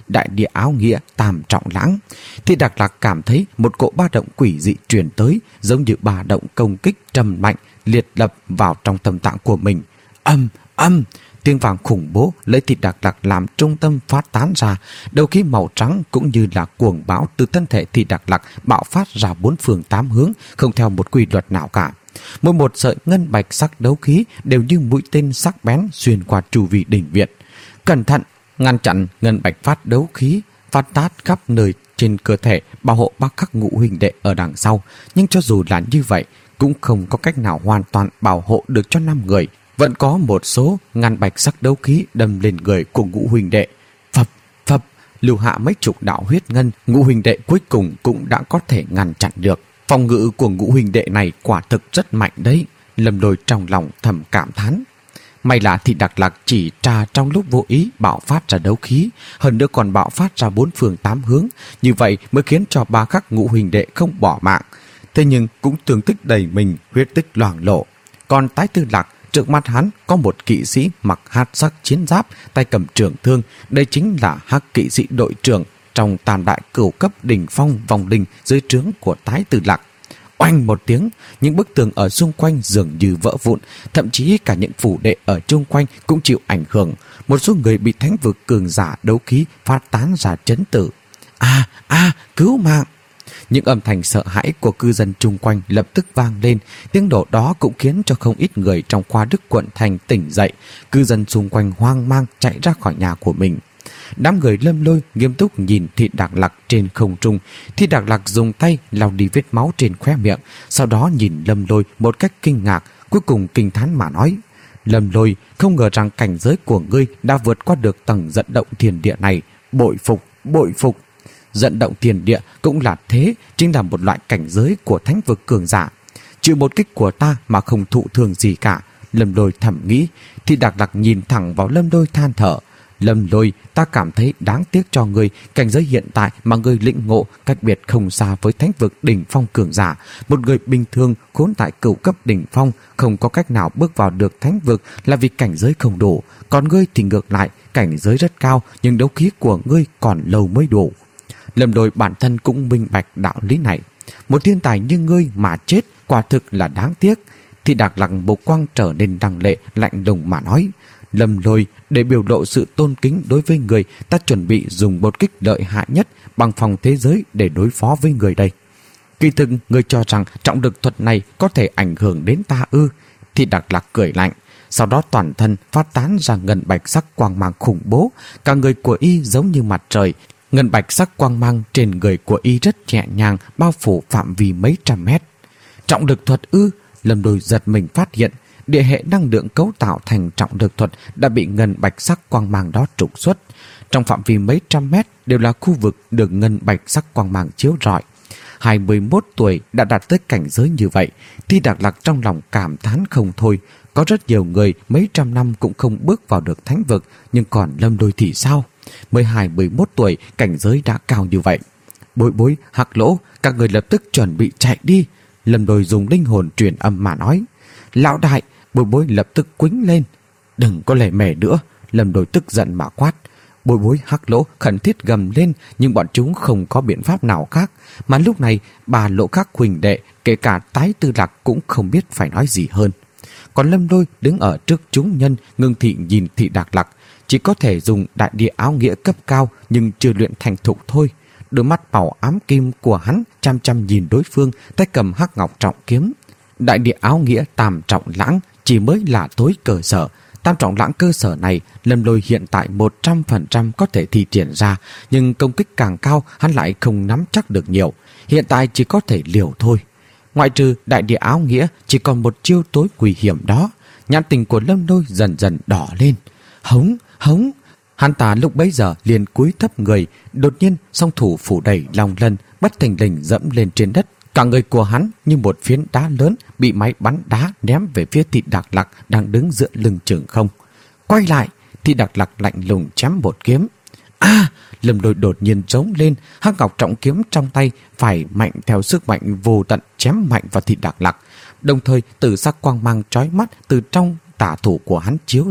đại địa áo nghĩa Tam Trọng Lãng. Thì Đạc Lạc cảm thấy một cỗ ba động quỷ dị truyền tới, giống như ba động công kích trầm mạnh liệt lập vào trong tâm tạng của mình. Âm, âm, tiếng vàng khủng bố lấy Thị Đạc Lạc làm trung tâm phát tán ra, đấu khí màu trắng cũng như là cuồng bão từ thân thể Thị Đạc Lạc bạo phát ra bốn phương tám hướng, không theo một quy luật nào cả. Mỗi một sợi ngân bạch sắc đấu khí đều như mũi tên sắc bén xuyên qua chu vi đình viện. Cẩn thận, ngăn chặn ngân bạch phát đấu khí phát tát khắp nơi trên cơ thể, bảo hộ ba khắc ngũ huynh đệ ở đằng sau. Nhưng cho dù là như vậy, cũng không có cách nào hoàn toàn bảo hộ được cho năm người. Vẫn có một số ngân bạch sắc đấu khí đâm lên người của ngũ huynh đệ. Phập, phập, lưu hạ mấy chục đạo huyết ngân, ngũ huynh đệ cuối cùng cũng đã có thể ngăn chặn được. Phòng ngự của ngũ huynh đệ này quả thực rất mạnh đấy. Lâm Lôi trong lòng thầm cảm thán. May là Thị Đạc Lạc chỉ trà trong lúc vô ý bạo phát ra đấu khí, hơn nữa còn bạo phát ra bốn phương tám hướng, như vậy mới khiến cho ba khắc ngũ huynh đệ không bỏ mạng. Thế nhưng cũng thương tích đầy mình, huyết tích loang lộ. Còn Tái Tư Lạc, trước mặt hắn có một kỵ sĩ mặc hạt sắc chiến giáp, tay cầm trường thương, đây chính là hắc kỵ sĩ đội trưởng trong tam đại cửu cấp đỉnh phong vòng linh dưới trướng của Tái Tư Lạc. Oanh một tiếng, những bức tường ở xung quanh dường như vỡ vụn, thậm chí cả những phủ đệ ở chung quanh cũng chịu ảnh hưởng. Một số người bị thánh vực cường giả đấu khí phát tán ra chấn tử. A, a, cứu mạng! Những âm thanh sợ hãi của cư dân chung quanh lập tức vang lên. Tiếng nổ đó cũng khiến cho không ít người trong Khoa Đức quận thành tỉnh dậy. Cư dân xung quanh hoang mang chạy ra khỏi nhà của mình. Đám người Lâm Lôi nghiêm túc nhìn Thị Đạc Lạc trên không trung. Thị Đạc Lạc dùng tay lau đi vết máu trên khóe miệng, sau đó nhìn Lâm Lôi một cách kinh ngạc, cuối cùng kinh thán mà nói: Lâm Lôi, không ngờ rằng cảnh giới của ngươi đã vượt qua được tầng dẫn động thiên địa này. Bội phục, bội phục. Dẫn động thiên địa cũng là thế, chính là một loại cảnh giới của thánh vực cường giả. Chịu một kích của ta mà không thụ thương gì cả. Lâm Lôi thầm nghĩ. Thị Đạc Lạc nhìn thẳng vào Lâm Lôi than thở: Lâm Lôi, ta cảm thấy đáng tiếc cho ngươi, cảnh giới hiện tại mà ngươi lĩnh ngộ cách biệt không xa với thánh vực đỉnh phong cường giả. Một người bình thường khốn tại cửu cấp đỉnh phong không có cách nào bước vào được thánh vực là vì cảnh giới không đủ. Còn ngươi thì ngược lại, cảnh giới rất cao nhưng đấu khí của ngươi còn lâu mới đủ. Lâm Lôi bản thân cũng minh bạch đạo lý này. Một thiên tài như ngươi mà chết quả thực là đáng tiếc. Thì Đạc Lạc bộc quang trở nên đằng lệ, lạnh lùng mà nói: Lâm Lôi, để biểu lộ sự tôn kính đối với người, ta chuẩn bị dùng một kích lợi hại nhất bằng phòng thế giới để đối phó với người đây. Kỳ thực người cho rằng trọng lực thuật này có thể ảnh hưởng đến ta ư? Thì Đạc Lạc cười lạnh, sau đó toàn thân phát tán ra ngân bạch sắc quang mang khủng bố. Cả người của y giống như mặt trời. Ngân bạch sắc quang mang trên người của y rất nhẹ nhàng, bao phủ phạm vi mấy trăm mét. Trọng lực thuật ư? Lâm Lôi giật mình phát hiện địa hệ năng lượng cấu tạo thành trọng lực thuật đã bị ngân bạch sắc quang mang đó trục xuất. Trong phạm vi mấy trăm mét đều là khu vực được ngân bạch sắc quang mang chiếu rọi. hai mươi mốt tuổi đã đạt tới cảnh giới như vậy, Thì Đạc Lạc trong lòng cảm thán không thôi. Có rất nhiều người mấy trăm năm cũng không bước vào được thánh vực, nhưng còn Lâm Lôi thì sao? Mới hai mươi mốt tuổi, cảnh giới đã cao như vậy. Bối Bối, Hắc Lỗ, các người lập tức chuẩn bị chạy đi. Lâm Lôi dùng linh hồn truyền âm mà nói. Lão đại! Bối Bối lập tức quýnh lên. Đừng có lề mề nữa. Lâm Lôi tức giận mà quát. Bối Bối, Hắc Lỗ khẩn thiết gầm lên, nhưng bọn chúng không có biện pháp nào khác. Mà lúc này bà Lỗ khác huỳnh đệ, kể cả Tái Tư Lạc cũng không biết phải nói gì hơn. Còn Lâm Lôi đứng ở trước chúng nhân, ngưng thị nhìn Thị Đạc Lạc, chỉ có thể dùng đại địa áo nghĩa cấp cao nhưng chưa luyện thành thục thôi. Đôi mắt màu ám kim của hắn chăm chăm nhìn đối phương, tay cầm hắc ngọc trọng kiếm. Đại địa áo nghĩa Tam Trọng Lãng chỉ mới là tối cơ sở. Tam Trọng Lãng cơ sở này Lâm Lôi hiện tại một trăm phần trăm có thể thi triển ra, nhưng công kích càng cao hắn lại không nắm chắc được nhiều. Hiện tại chỉ có thể liều thôi. Ngoại trừ đại địa áo nghĩa, chỉ còn một chiêu tối nguy hiểm đó. Nhãn tình của Lâm Lôi dần dần đỏ lên. Hống, hống. Hắn ta lúc bấy giờ liền cúi thấp người, đột nhiên song thủ phủ đẩy Long Lân, bất thình lình dẫm lên trên đất. Cả người của hắn như một phiến đá lớn bị máy bắn đá ném về phía Thị Đạc Lạc đang đứng dựa lưng chừng không. Quay lại, Thị Đạc Lạc lạnh lùng chém một kiếm. A! Lâm Lôi đột nhiên trống lên, hắc ngọc trọng kiếm trong tay phải mạnh theo sức mạnh vô tận chém mạnh vào Thị Đạc Lạc. Đồng thời tử sắc quang mang chói mắt từ trong tả thủ của hắn chiếu ra.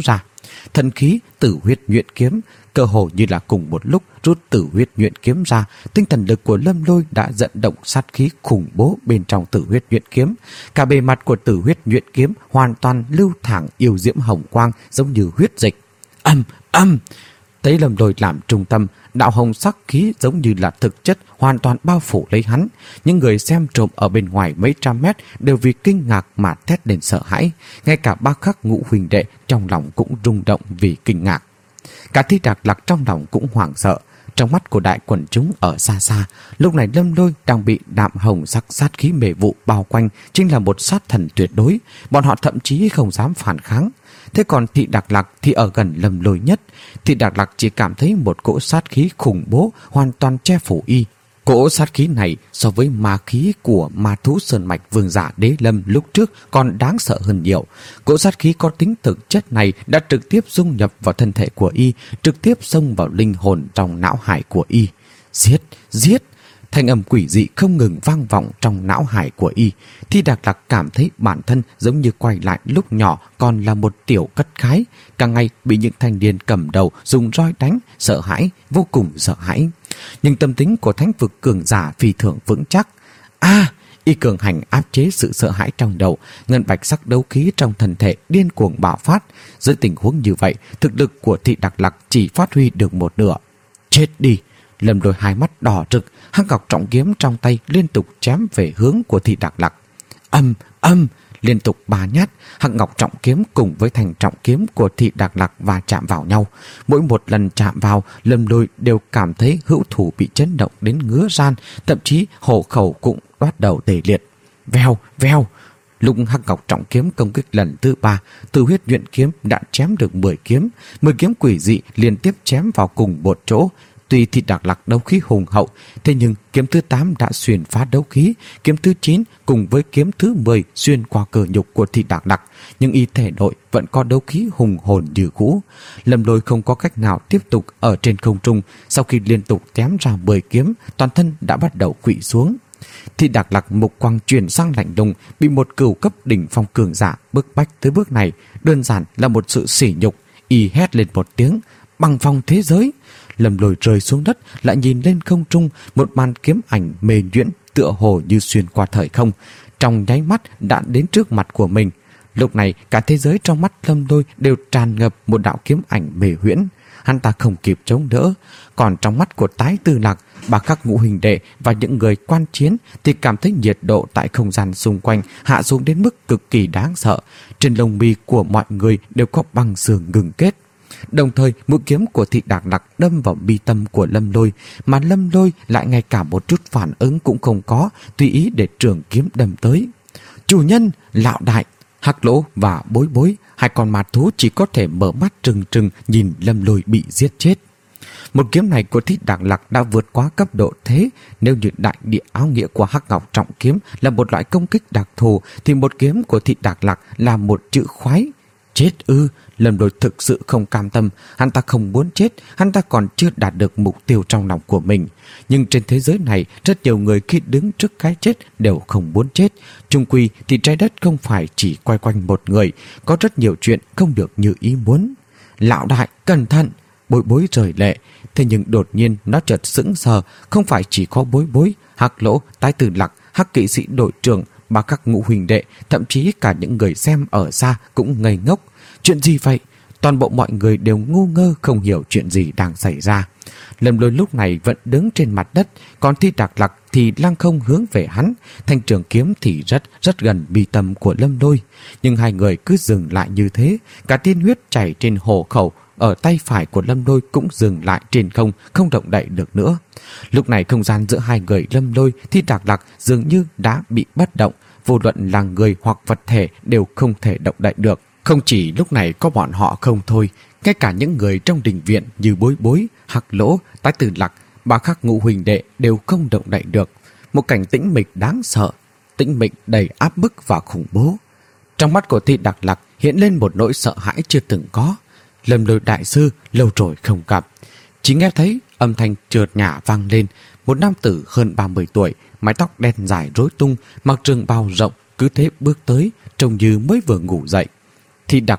Thần khí Tử Huyết Nhuyễn Kiếm cơ hồ như là cùng một lúc rút Tử Huyết Nhuyễn Kiếm ra, tinh thần lực của Lâm Lôi đã dẫn động sát khí khủng bố bên trong Tử Huyết Nhuyễn Kiếm. Cả bề mặt của Tử Huyết Nhuyễn Kiếm hoàn toàn lưu thẳng yêu diễm hồng quang giống như huyết dịch. Âm âm Thấy Lâm Lôi làm trung tâm, đạo hồng sắc khí giống như là thực chất hoàn toàn bao phủ lấy hắn. Những người xem trộm ở bên ngoài mấy trăm mét đều vì kinh ngạc mà thét lên sợ hãi. Ngay cả ba khắc ngũ huỳnh đệ trong lòng cũng rung động vì kinh ngạc. Cả Thi Đạc Lạc trong lòng cũng hoảng sợ. Trong mắt của đại quần chúng ở xa xa, lúc này Lâm Lôi đang bị đạm hồng sắc sát khí mê vụ bao quanh, chính là một sát thần tuyệt đối. Bọn họ thậm chí không dám phản kháng. Thế còn Thị Đạc Lạc thì ở gần Lâm Lôi nhất. Thị Đạc Lạc chỉ cảm thấy một cỗ sát khí khủng bố hoàn toàn che phủ y. Cỗ sát khí này so với ma khí của ma thú sơn mạch vương giả Đế Lâm lúc trước còn đáng sợ hơn nhiều. Cỗ sát khí có tính thực chất này đã trực tiếp dung nhập vào thân thể của y, trực tiếp xông vào linh hồn trong não hải của y. Giết, giết! Thanh âm quỷ dị không ngừng vang vọng trong não hải của y. Thi Đạc Lạc cảm thấy bản thân giống như quay lại lúc nhỏ còn là một tiểu cất khái, càng ngày bị những thanh niên cầm đầu dùng roi đánh, sợ hãi, vô cùng sợ hãi. Nhưng tâm tính của thánh vực cường giả phi thường vững chắc. A, y cường hành áp chế sự sợ hãi trong đầu, ngân bạch sắc đấu khí trong thân thể điên cuồng bạo phát. Dưới tình huống như vậy, thực lực của Thị Đạc Lạc chỉ phát huy được một nửa. Chết đi! Lâm Lôi hai mắt đỏ rực, hắc ngọc trọng kiếm trong tay liên tục chém về hướng của Thị Đạc Lạc. Âm âm liên tục ba nhát, hắc ngọc trọng kiếm cùng với thành trọng kiếm của Thị Đạc Lạc và chạm vào nhau. Mỗi một lần chạm vào, Lâm Lôi đều cảm thấy hữu thủ bị chấn động đến ngứa ran, thậm chí hổ khẩu cũng bắt đầu tê liệt. Vèo vèo. Lúc hắc ngọc trọng kiếm công kích lần thứ ba, Tử Huyết Nhuyễn Kiếm đã chém được mười kiếm, mười kiếm quỷ dị liên tiếp chém vào cùng một chỗ. Tuy Thị Đạc Lạc đấu khí hùng hậu, thế nhưng kiếm thứ tám đã xuyên phá đấu khí, kiếm thứ chín cùng với kiếm thứ mười xuyên qua cơ nhục của Thị Đạc Lạc, nhưng y thể nội vẫn có đấu khí hùng hồn như cũ. Lâm Lôi không có cách nào tiếp tục ở trên không trung, sau khi liên tục chém ra mười kiếm, toàn thân đã bắt đầu quỵ xuống. Thị Đạc Lạc mục quang chuyển sang lạnh lùng, bị một cửu cấp đỉnh phong cường giả bức bách tới bước này, đơn giản là một sự sỉ nhục. Y hét lên một tiếng, băng phong thế giới. Lâm Lôi rơi xuống đất, lại nhìn lên không trung, một màn kiếm ảnh mê nhuyễn tựa hồ như xuyên qua thời không, trong nháy mắt đã đến trước mặt của mình. Lúc này cả thế giới trong mắt Lâm Lôi đều tràn ngập một đạo kiếm ảnh mê huyễn. Hắn ta không kịp chống đỡ, còn trong mắt của Tái Tư Lạc, bà các ngũ hình đệ và những người quan chiến thì cảm thấy nhiệt độ tại không gian xung quanh hạ xuống đến mức cực kỳ đáng sợ. Trên lông mi của mọi người đều có băng xương ngừng kết. Đồng thời mũi kiếm của Thị Đạc Lạc đâm vào mi tâm của Lâm Lôi, mà Lâm Lôi lại ngay cả một chút phản ứng cũng không có, tùy ý để trường kiếm đâm tới. Chủ nhân, Lão Đại, Hắc Lỗ và Bối Bối, hai con ma thú chỉ có thể mở mắt trừng trừng nhìn Lâm Lôi bị giết chết. Một kiếm này của Thị Đạc Lạc đã vượt quá cấp độ thế. Nếu như đại địa áo nghĩa của Hắc Ngọc trọng kiếm là một loại công kích đặc thù, thì một kiếm của Thị Đạc Lạc là một chữ khoái. Chết ư? Lâm Lôi thực sự không cam tâm. Hắn ta không muốn chết, hắn ta còn chưa đạt được mục tiêu trong lòng của mình. Nhưng trên thế giới này, rất nhiều người khi đứng trước cái chết đều không muốn chết. Chung quy thì trái đất không phải chỉ quay quanh một người, có rất nhiều chuyện không được như ý muốn. Lão Đại, cẩn thận! Bối Bối rời lệ. Thế nhưng đột nhiên nó chợt sững sờ. Không phải chỉ có Bối Bối, Hắc Lỗ, Tái Tử Lạc, Hắc Kỵ Sĩ đội trưởng, bà các ngũ huỳnh đệ, thậm chí cả những người xem ở xa cũng ngây ngốc. Chuyện gì vậy? Toàn bộ mọi người đều ngu ngơ không hiểu chuyện gì đang xảy ra. Lâm Lôi lúc này vẫn đứng trên mặt đất, còn Thị Đạc Lạc thì lăng không hướng về hắn. Thanh trường kiếm thì rất rất gần mi tâm của Lâm Lôi. Nhưng hai người cứ dừng lại như thế. Cả tiên huyết chảy trên hổ khẩu ở tay phải của Lâm Lôi cũng dừng lại trên không, không động đậy được nữa. Lúc này không gian giữa hai người Lâm Lôi, Thị Đạc Lạc dường như đã bị bất động. Vô luận là người hoặc vật thể đều không thể động đậy được. Không chỉ lúc này có bọn họ không thôi, ngay cả những người trong đình viện như Bối Bối, Hắc Lỗ, Tái Tử Lạc, bà khắc ngũ huỳnh đệ đều không động đậy được. Một cảnh tĩnh mịch đáng sợ, tĩnh mịch đầy áp bức và khủng bố. Trong mắt của Thị Đạc Lạc hiện lên một nỗi sợ hãi chưa từng có. Lâm Lôi đại sư lâu rồi không gặp. Chỉ nghe thấy âm thanh trượt nhả vang lên. Một nam tử hơn ba mươi tuổi, mái tóc đen dài rối tung, mặc trường bào rộng, cứ thế bước tới, trông như mới vừa ngủ dậy. Thị Đạc Lạc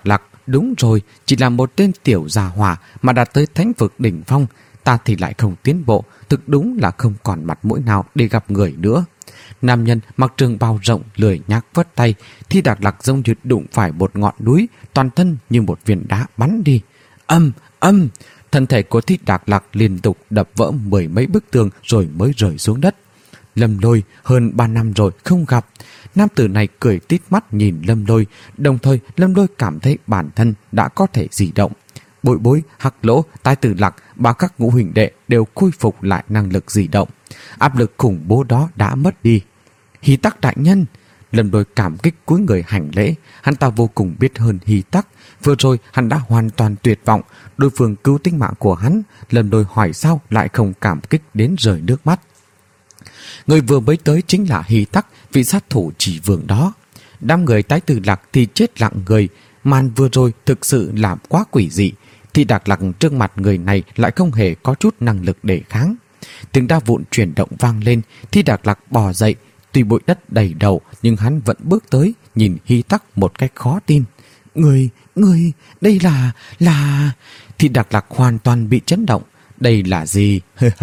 đúng rồi, chỉ là một tên tiểu già hỏa mà đạt tới thánh vực đỉnh phong, ta thì lại không tiến bộ, thực đúng là không còn mặt mũi nào để gặp người nữa. Nam nhân mặc trường bào rộng lười nhác vất tay, Thi Đạc Lạc giống như đụng phải một ngọn núi, toàn thân như một viên đá bắn đi. Âm, âm, thân thể của Thi Đạc Lạc liên tục đập vỡ mười mấy bức tường rồi mới rơi xuống đất. Lâm Lôi hơn ba năm rồi không gặp. Nam tử này cười tít mắt nhìn Lâm Lôi, đồng thời Lâm Lôi cảm thấy bản thân đã có thể di động. Bội Bối, Hắc Lỗ, Tai Tử Lạc, ba các ngũ huỳnh đệ đều khôi phục lại năng lực di động. Áp lực khủng bố đó đã mất đi. Hy Tắc đại nhân, Lâm Lôi cảm kích cúi người hành lễ. Hắn ta vô cùng biết hơn Hy Tắc. Vừa rồi hắn đã hoàn toàn tuyệt vọng, đối phương cứu tính mạng của hắn. Lâm Lôi hỏi sao lại không cảm kích đến rơi nước mắt. Người vừa mới tới chính là Hy Tắc, vị sát thủ chỉ vương đó. Đám người Tai Tử Lạc thì chết lặng người. Màn vừa rồi thực sự là quá quỷ dị. Thi Đạc Lạc trước mặt người này lại không hề có chút năng lực để kháng. Tiếng đa vụn chuyển động vang lên. Thi Đạc Lạc bò dậy. Tuy bụi đất đầy đầu nhưng hắn vẫn bước tới, nhìn Hy Tắc một cách khó tin. Người, người, đây là, là... Thi Đạc Lạc hoàn toàn bị chấn động. Đây là gì?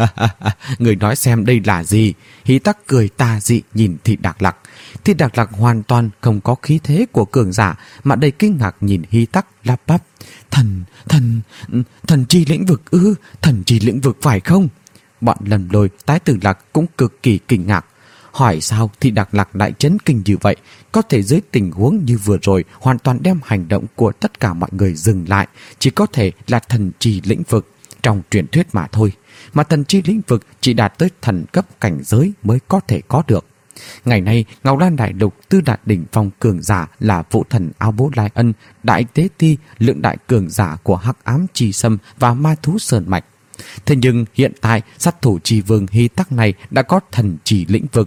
Người nói xem đây là gì? Hy Tắc cười tà dị nhìn Thi Đạc Lạc. Thi Đạc Lạc hoàn toàn không có khí thế của cường giả, mà đầy kinh ngạc nhìn Hy Tắc lắp bắp. Thần, thần, thần chi lĩnh vực ư? Thần chi lĩnh vực phải không? Bọn Lâm Lôi, Tai Tử Lạc cũng cực kỳ kinh ngạc. Hỏi sao Thi Đạc Lạc lại chấn kinh như vậy, có thể dưới tình huống như vừa rồi hoàn toàn đem hành động của tất cả mọi người dừng lại, chỉ có thể là thần chi lĩnh vực trong truyền thuyết mà thôi, mà thần chi lĩnh vực chỉ đạt tới thần cấp cảnh giới mới có thể có được. Ngày nay, Ngọc Lan Đại Lục tư đạt đỉnh phong cường giả là Vũ Thần Áo Bố Lai Ân, Đại Tế Ti, lượng đại cường giả của Hắc Ám Chi Sâm và Ma Thú Sơn Mạch. Thế nhưng hiện tại sát thủ chi vương Hy Tắc này đã có thần chỉ lĩnh vực.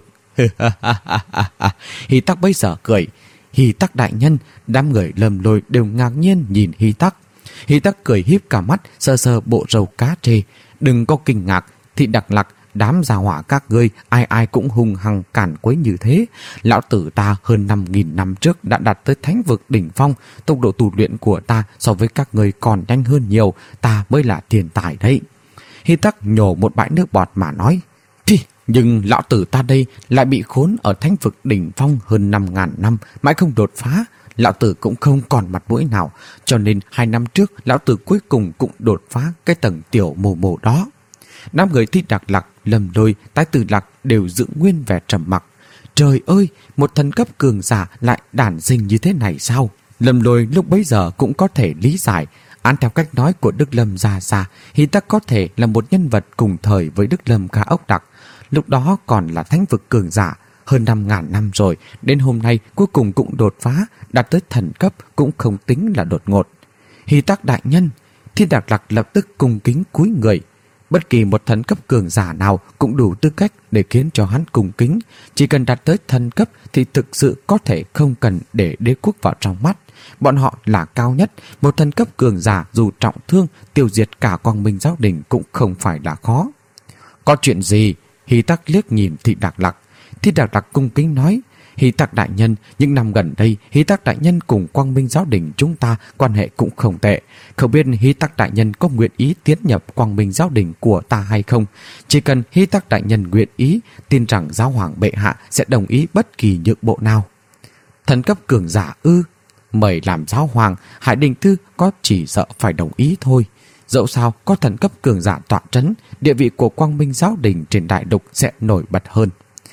Hy Tắc bây giờ cười. Hy Tắc đại nhân, đám người Lâm Lôi đều ngạc nhiên nhìn Hy Tắc. Hy Tắc cười híp cả mắt, sờ sờ bộ râu cá trê. Đừng có kinh ngạc, Thi Đạc Lạc, đám gia hỏa các ngươi ai ai cũng hung hăng cản quấy như thế. Lão tử ta hơn năm nghìn năm trước đã đạt tới thánh vực đỉnh phong, tốc độ tu luyện của ta so với các ngươi còn nhanh hơn nhiều, ta mới là thiên tài đấy. Hy Tắc nhổ một bãi nước bọt mà nói. Thì, nhưng lão tử ta đây lại bị khốn ở thánh vực đỉnh phong hơn năm ngàn năm, mãi không đột phá. Lão tử cũng không còn mặt mũi nào, cho nên hai năm trước lão tử cuối cùng cũng đột phá cái tầng tiểu mồ mồ đó. Đám người Thi Đạc Lạc, Lâm Lôi, Tai Tử Lạc đều giữ nguyên vẻ trầm mặc. Trời ơi, một thần cấp cường giả lại đản sinh như thế này sao? Lâm Lôi lúc bấy giờ cũng có thể lý giải. Án theo cách nói của Đức Lâm Gia Gia, Hy Tắc có thể là một nhân vật cùng thời với Đức Lâm Ca Ốc Đặc. Lúc đó còn là thánh vực cường giả, hơn năm ngàn năm rồi, đến hôm nay cuối cùng cũng đột phá, đạt tới thần cấp cũng không tính là đột ngột. Hy Tắc đại nhân, Thi Đạc Lạc lập tức cung kính cúi người. Bất kỳ một thần cấp cường giả nào cũng đủ tư cách để khiến cho hắn cung kính. Chỉ cần đạt tới thần cấp thì thực sự có thể không cần để đế quốc vào trong mắt. Bọn họ là cao nhất, một thần cấp cường giả dù trọng thương tiêu diệt cả Quang Minh Giáo Đình cũng không phải là khó. Có chuyện gì? Hy Tắc liếc nhìn Thi Đạc Lạc. Thi Đạc Lạc cung kính nói. Hy Tắc đại nhân, những năm gần đây Hy Tắc đại nhân cùng Quang Minh Giáo Đình chúng ta quan hệ cũng không tệ. Không biết Hy Tắc đại nhân có nguyện ý tiến nhập Quang Minh Giáo Đình của ta hay không? Chỉ cần Hy Tắc đại nhân nguyện ý, tin rằng giáo hoàng bệ hạ sẽ đồng ý bất kỳ nhượng bộ nào. Thần cấp cường giả ư? Mời làm giáo hoàng, Hải Đình Thư có chỉ sợ phải đồng ý thôi. Dẫu sao có thần cấp cường giả tọa trấn, địa vị của Quang Minh Giáo Đình trên đại lục sẽ nổi bật hơn.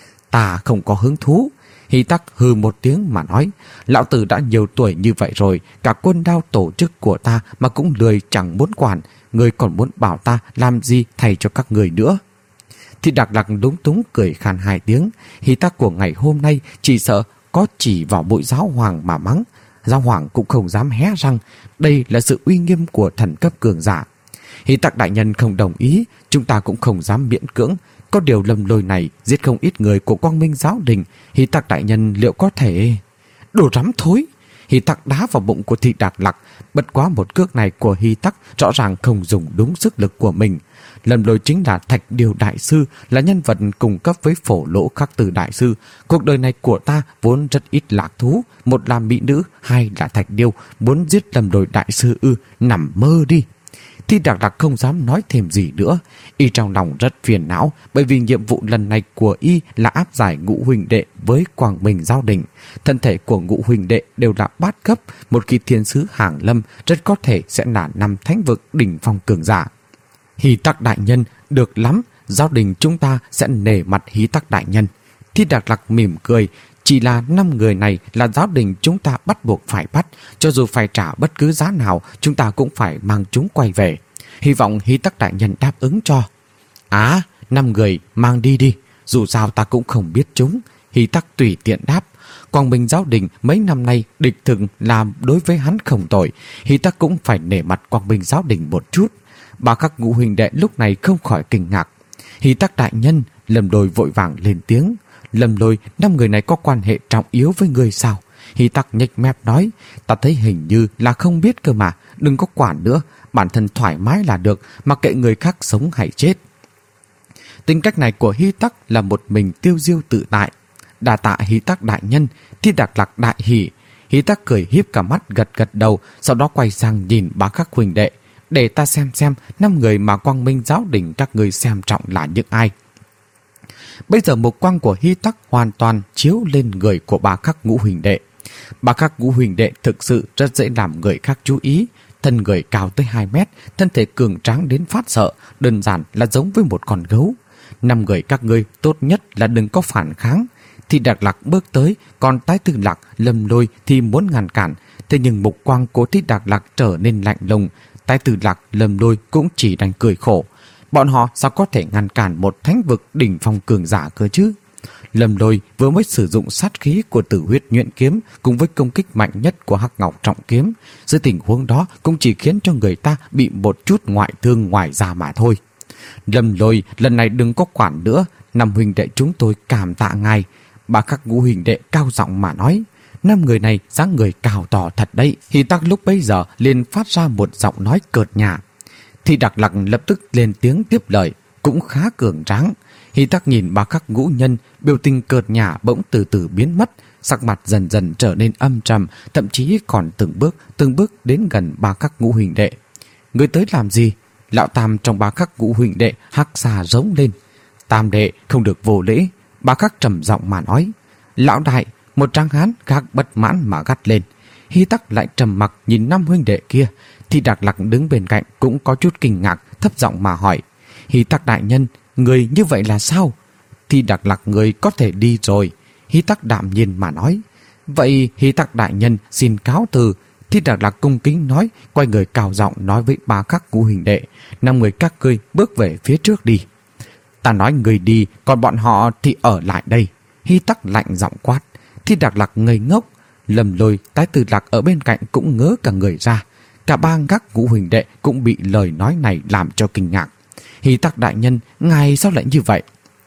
Ta không có hứng thú. Hy Tắc hừ một tiếng mà nói. Lão tử đã nhiều tuổi như vậy rồi, cả quân đao tổ chức của ta mà cũng lười chẳng muốn quản. Người còn muốn bảo ta làm gì thay cho các người nữa? Thì Đạc Lạc đúng túng cười khan hai tiếng. Hy Tắc của ngày hôm nay chỉ sợ có chỉ vào bụi giáo hoàng mà mắng. Giáo hoàng cũng không dám hé răng. Đây là sự uy nghiêm của thần cấp cường giả. Hy Tắc đại nhân không đồng ý, chúng ta cũng không dám miễn cưỡng. Có điều Lâm Lôi này giết không ít người của Quang Minh Giáo Đình, Hy Tắc đại nhân liệu có thể... Đồ rắm thối! Hy Tắc đá vào bụng của Thi Đạc Lạc. Bất quá một cước này của Hy Tắc rõ ràng không dùng đúng sức lực của mình. Lâm Lôi chính là Thạch Điều Đại Sư, là nhân vật cùng cấp với Phổ Lỗ Khắc Từ Đại Sư. Cuộc đời này của ta vốn rất ít lạc thú, một là mỹ nữ, hai là Thạch Điêu, muốn giết Lâm Lôi Đại Sư ư, nằm mơ đi. Thi Đạc Đạc không dám nói thêm gì nữa. Y trong lòng rất phiền não, bởi vì nhiệm vụ lần này của Y là áp giải Ngũ huynh đệ với Quang Minh Giáo Đình. Thân thể của Ngũ huynh đệ đều là bát cấp, một kỳ thiên sứ Hàng Lâm rất có thể sẽ là năm thánh vực đỉnh phong cường giả. Hí Tắc đại nhân, được lắm, Giáo Đình chúng ta sẽ nể mặt Hí Tắc đại nhân. Thi Đạc Đạc mỉm cười. Chỉ là năm người này là Giáo Đình chúng ta bắt buộc phải bắt, cho dù phải trả bất cứ giá nào, chúng ta cũng phải mang chúng quay về. Hy vọng Hí Tắc đại nhân đáp ứng cho. Á, năm người mang đi đi, dù sao ta cũng không biết chúng. Hí Tắc tùy tiện đáp. Quang Minh Giáo Đình mấy năm nay địch thực làm đối với hắn không tội, Hí Tắc cũng phải nể mặt Quang Minh Giáo Đình một chút. Bà các Ngũ huynh đệ lúc này không khỏi kinh ngạc. Hí Tắc đại nhân, Lâm Lôi vội vàng lên tiếng. Lâm Lôi, năm người này có quan hệ trọng yếu với người sao? Hí Tắc nhếch mép nói, ta thấy hình như là không biết cơ mà, đừng có quản nữa, bản thân thoải mái là được, mặc kệ người khác sống hay chết. Tính cách này của Hí Tắc là một mình tiêu diêu tự tại. Đa tạ Hí Tắc đại nhân. Thi Đạc Lạc đại hỉ. Hí Tắc cười híp cả mắt gật gật đầu, sau đó quay sang nhìn Bá Khắc huynh đệ. Để ta xem xem năm người mà Quang Minh Giáo Đình các người xem trọng là những ai. Bây giờ mục quang của Hí Tắc hoàn toàn chiếu lên người của Bá Khắc Ngũ huynh đệ. Bá Khắc Ngũ huynh đệ thực sự rất dễ làm người khác chú ý. Thân người cao tới hai mét, thân thể cường tráng đến phát sợ, đơn giản là giống với một con gấu. Năm người các ngươi tốt nhất là đừng có phản kháng. Thì Đạc Lạc bước tới, còn Tái Tư Lạc, Lâm Lôi thì muốn ngăn cản. Thế nhưng mục quang của Thi Đạc Lạc trở nên lạnh lùng. Tái Tư Lạc, Lâm Lôi cũng chỉ đành cười khổ. Bọn họ sao có thể ngăn cản một thánh vực đỉnh phong cường giả cơ chứ? Lâm Lôi vừa mới sử dụng sát khí của Tử Huyết Nhuyễn Kiếm cùng với công kích mạnh nhất của Hắc Ngọc Trọng Kiếm. Dưới tình huống đó cũng chỉ khiến cho người ta bị một chút ngoại thương ngoài da mà thôi. Lâm Lôi, lần này đừng có quản nữa, năm huynh đệ chúng tôi cảm tạ ngài. Bá Khắc Ngũ huynh đệ cao giọng mà nói. Năm người này dáng người cao to thật đấy. Hí Tắc lúc bấy giờ liền phát ra một giọng nói cợt nhả. Thì Đạc Lạc lập tức lên tiếng tiếp lời, cũng khá cường tráng. Hí Tắc nhìn Bá Khắc Ngũ nhân, biểu tình cợt nhả bỗng từ từ biến mất, sắc mặt dần dần trở nên âm trầm, thậm chí còn từng bước từng bước đến gần Bá Khắc Ngũ huynh đệ. Người tới làm gì? Lão Tam trong Bá Khắc Ngũ huynh đệ hắc xà rống lên. Tam đệ không được vô lễ. Bá Khắc trầm giọng mà nói. Lão đại, một tráng hán khác bất mãn mà gắt lên. Hí Tắc lại trầm mặc nhìn năm huynh đệ kia. Thì Đạc Lạc đứng bên cạnh cũng có chút kinh ngạc, thấp giọng mà hỏi. Hí Tắc đại nhân, người như vậy là sao? Thì Đạc Lạc người có thể đi rồi. Hí Tắc đạm nhiên mà nói. Vậy Hí Tắc đại nhân xin cáo từ. Thì Đạc Lạc cung kính nói, quay người cao giọng nói với Bá Khắc Ngũ huynh đệ. Năm người các ngươi bước về phía trước đi. Ta nói người đi, còn bọn họ thì ở lại đây. Hí Tắc lạnh giọng quát. Thì Đạc Lạc ngây ngốc. Lâm Lôi, Tái Tư Lạc ở bên cạnh cũng ngớ cả người ra. Cả ba Khắc Ngũ huynh đệ cũng bị lời nói này làm cho kinh ngạc. Hí Tắc đại nhân, ngài sao lại như vậy?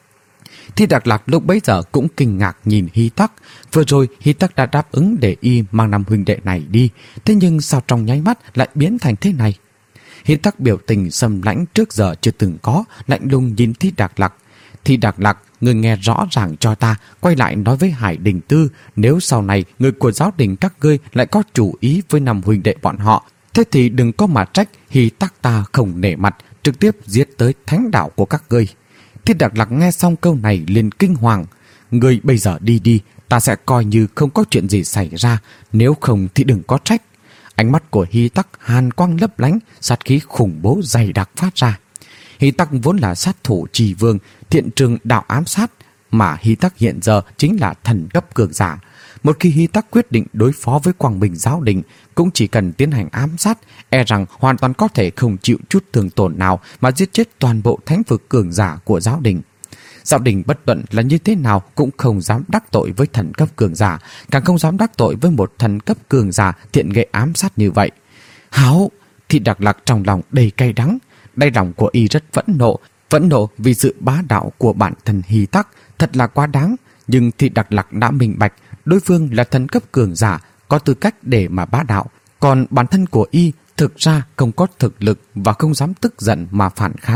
Thì Đạc Lạc lúc bấy giờ cũng kinh ngạc nhìn Hí Tắc. Vừa rồi Hí Tắc đã đáp ứng để y mang năm huynh đệ này đi, thế nhưng sao trong nháy mắt lại biến thành thế này? Hí Tắc biểu tình sầm lãnh trước giờ chưa từng có, lạnh lùng nhìn Thi Đạc Lạc. Thi Đạc Lạc, người nghe rõ ràng cho ta, quay lại nói với Hải Đình Tư, nếu sau này người của Giáo Đình các ngươi lại có chủ ý với năm huynh đệ bọn họ, thế thì đừng có mà trách Hí Tắc ta không nể mặt, trực tiếp giết tới thánh đạo của các ngươi. Thi Đạc Lạc nghe xong câu này liền kinh hoàng. Ngươi bây giờ đi đi, ta sẽ coi như không có chuyện gì xảy ra, nếu không thì đừng có trách. Ánh mắt của Hí Tắc hàn quang lấp lánh, sát khí khủng bố dày đặc phát ra. Hí Tắc vốn là sát thủ trì vương, thiện trường đạo ám sát, mà Hí Tắc hiện giờ chính là thần cấp cường giả. Một khi Hí Tắc quyết định đối phó với Quang Minh Giáo Đình, cũng chỉ cần tiến hành ám sát, e rằng hoàn toàn có thể không chịu chút thương tổn nào mà giết chết toàn bộ thánh vực cường giả của Giáo Đình. Giáo Đình bất luận là như thế nào cũng không dám đắc tội với thần cấp cường giả, càng không dám đắc tội với một thần cấp cường giả thiện nghệ ám sát như vậy. Háo! Thì Đạc Lạc trong lòng đầy cay đắng, đáy lòng của y rất phẫn nộ, phẫn nộ vì sự bá đạo của bản thân Hí Tắc, thật là quá đáng. Nhưng Thì Đạc Lạc đã minh bạch, đối phương là thần cấp cường giả, có tư cách để mà bá đạo, còn bản thân của y thực ra không có thực lực và không dám tức giận mà phản kháng.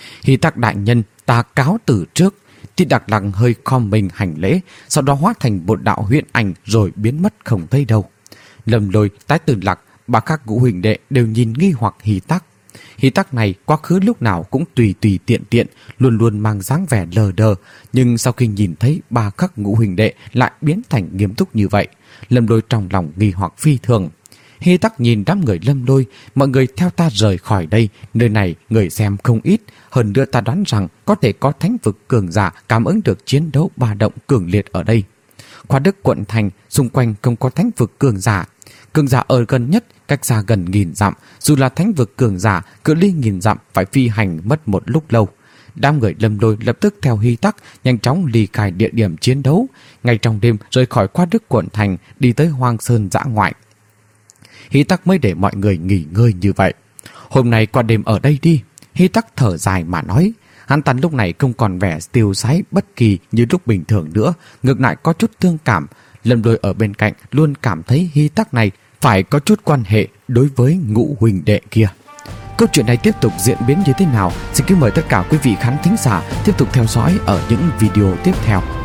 Hy Tắc đại nhân, ta cáo từ trước. Thì Đặc Lăng hơi khom mình hành lễ, sau đó hóa thành một đạo huyễn ảnh rồi biến mất không thấy đâu. Lâm Lôi, Tái Tử Lạc, ba các ngũ huỳnh đệ đều nhìn nghi hoặc Hy Tắc. Hy Tắc này quá khứ lúc nào cũng tùy tùy tiện tiện, luôn luôn mang dáng vẻ lờ đờ, nhưng sau khi nhìn thấy ba các ngũ huỳnh đệ lại biến thành nghiêm túc như vậy, Lâm Lôi trong lòng nghi hoặc phi thường. Hy Tắc nhìn đám người Lâm Lôi, mọi người theo ta rời khỏi đây, nơi này người xem không ít, hơn nữa ta đoán rằng có thể có thánh vực cường giả cảm ứng được chiến đấu ba động cường liệt ở đây. Khoa Đức quận thành xung quanh không có thánh vực cường giả, cường giả ở gần nhất cách xa gần nghìn dặm, dù là thánh vực cường giả cự ly nghìn dặm phải phi hành mất một lúc lâu. Đám người Lâm Lôi lập tức theo Hy Tắc nhanh chóng ly khai địa điểm chiến đấu, ngay trong đêm rời khỏi Khoa Đức quận thành đi tới Hoang Sơn dã ngoại. Hy Tắc mới để mọi người nghỉ ngơi như vậy. Hôm nay qua đêm ở đây đi. Hy Tắc thở dài mà nói. Hắn ta lúc này không còn vẻ tiêu sái bất kỳ như lúc bình thường nữa, ngược lại có chút thương cảm. Lâm Lôi ở bên cạnh luôn cảm thấy Hy Tắc này phải có chút quan hệ đối với ngũ huỳnh đệ kia. Câu chuyện này tiếp tục diễn biến như thế nào? Xin kính mời tất cả quý vị khán thính giả tiếp tục theo dõi ở những video tiếp theo.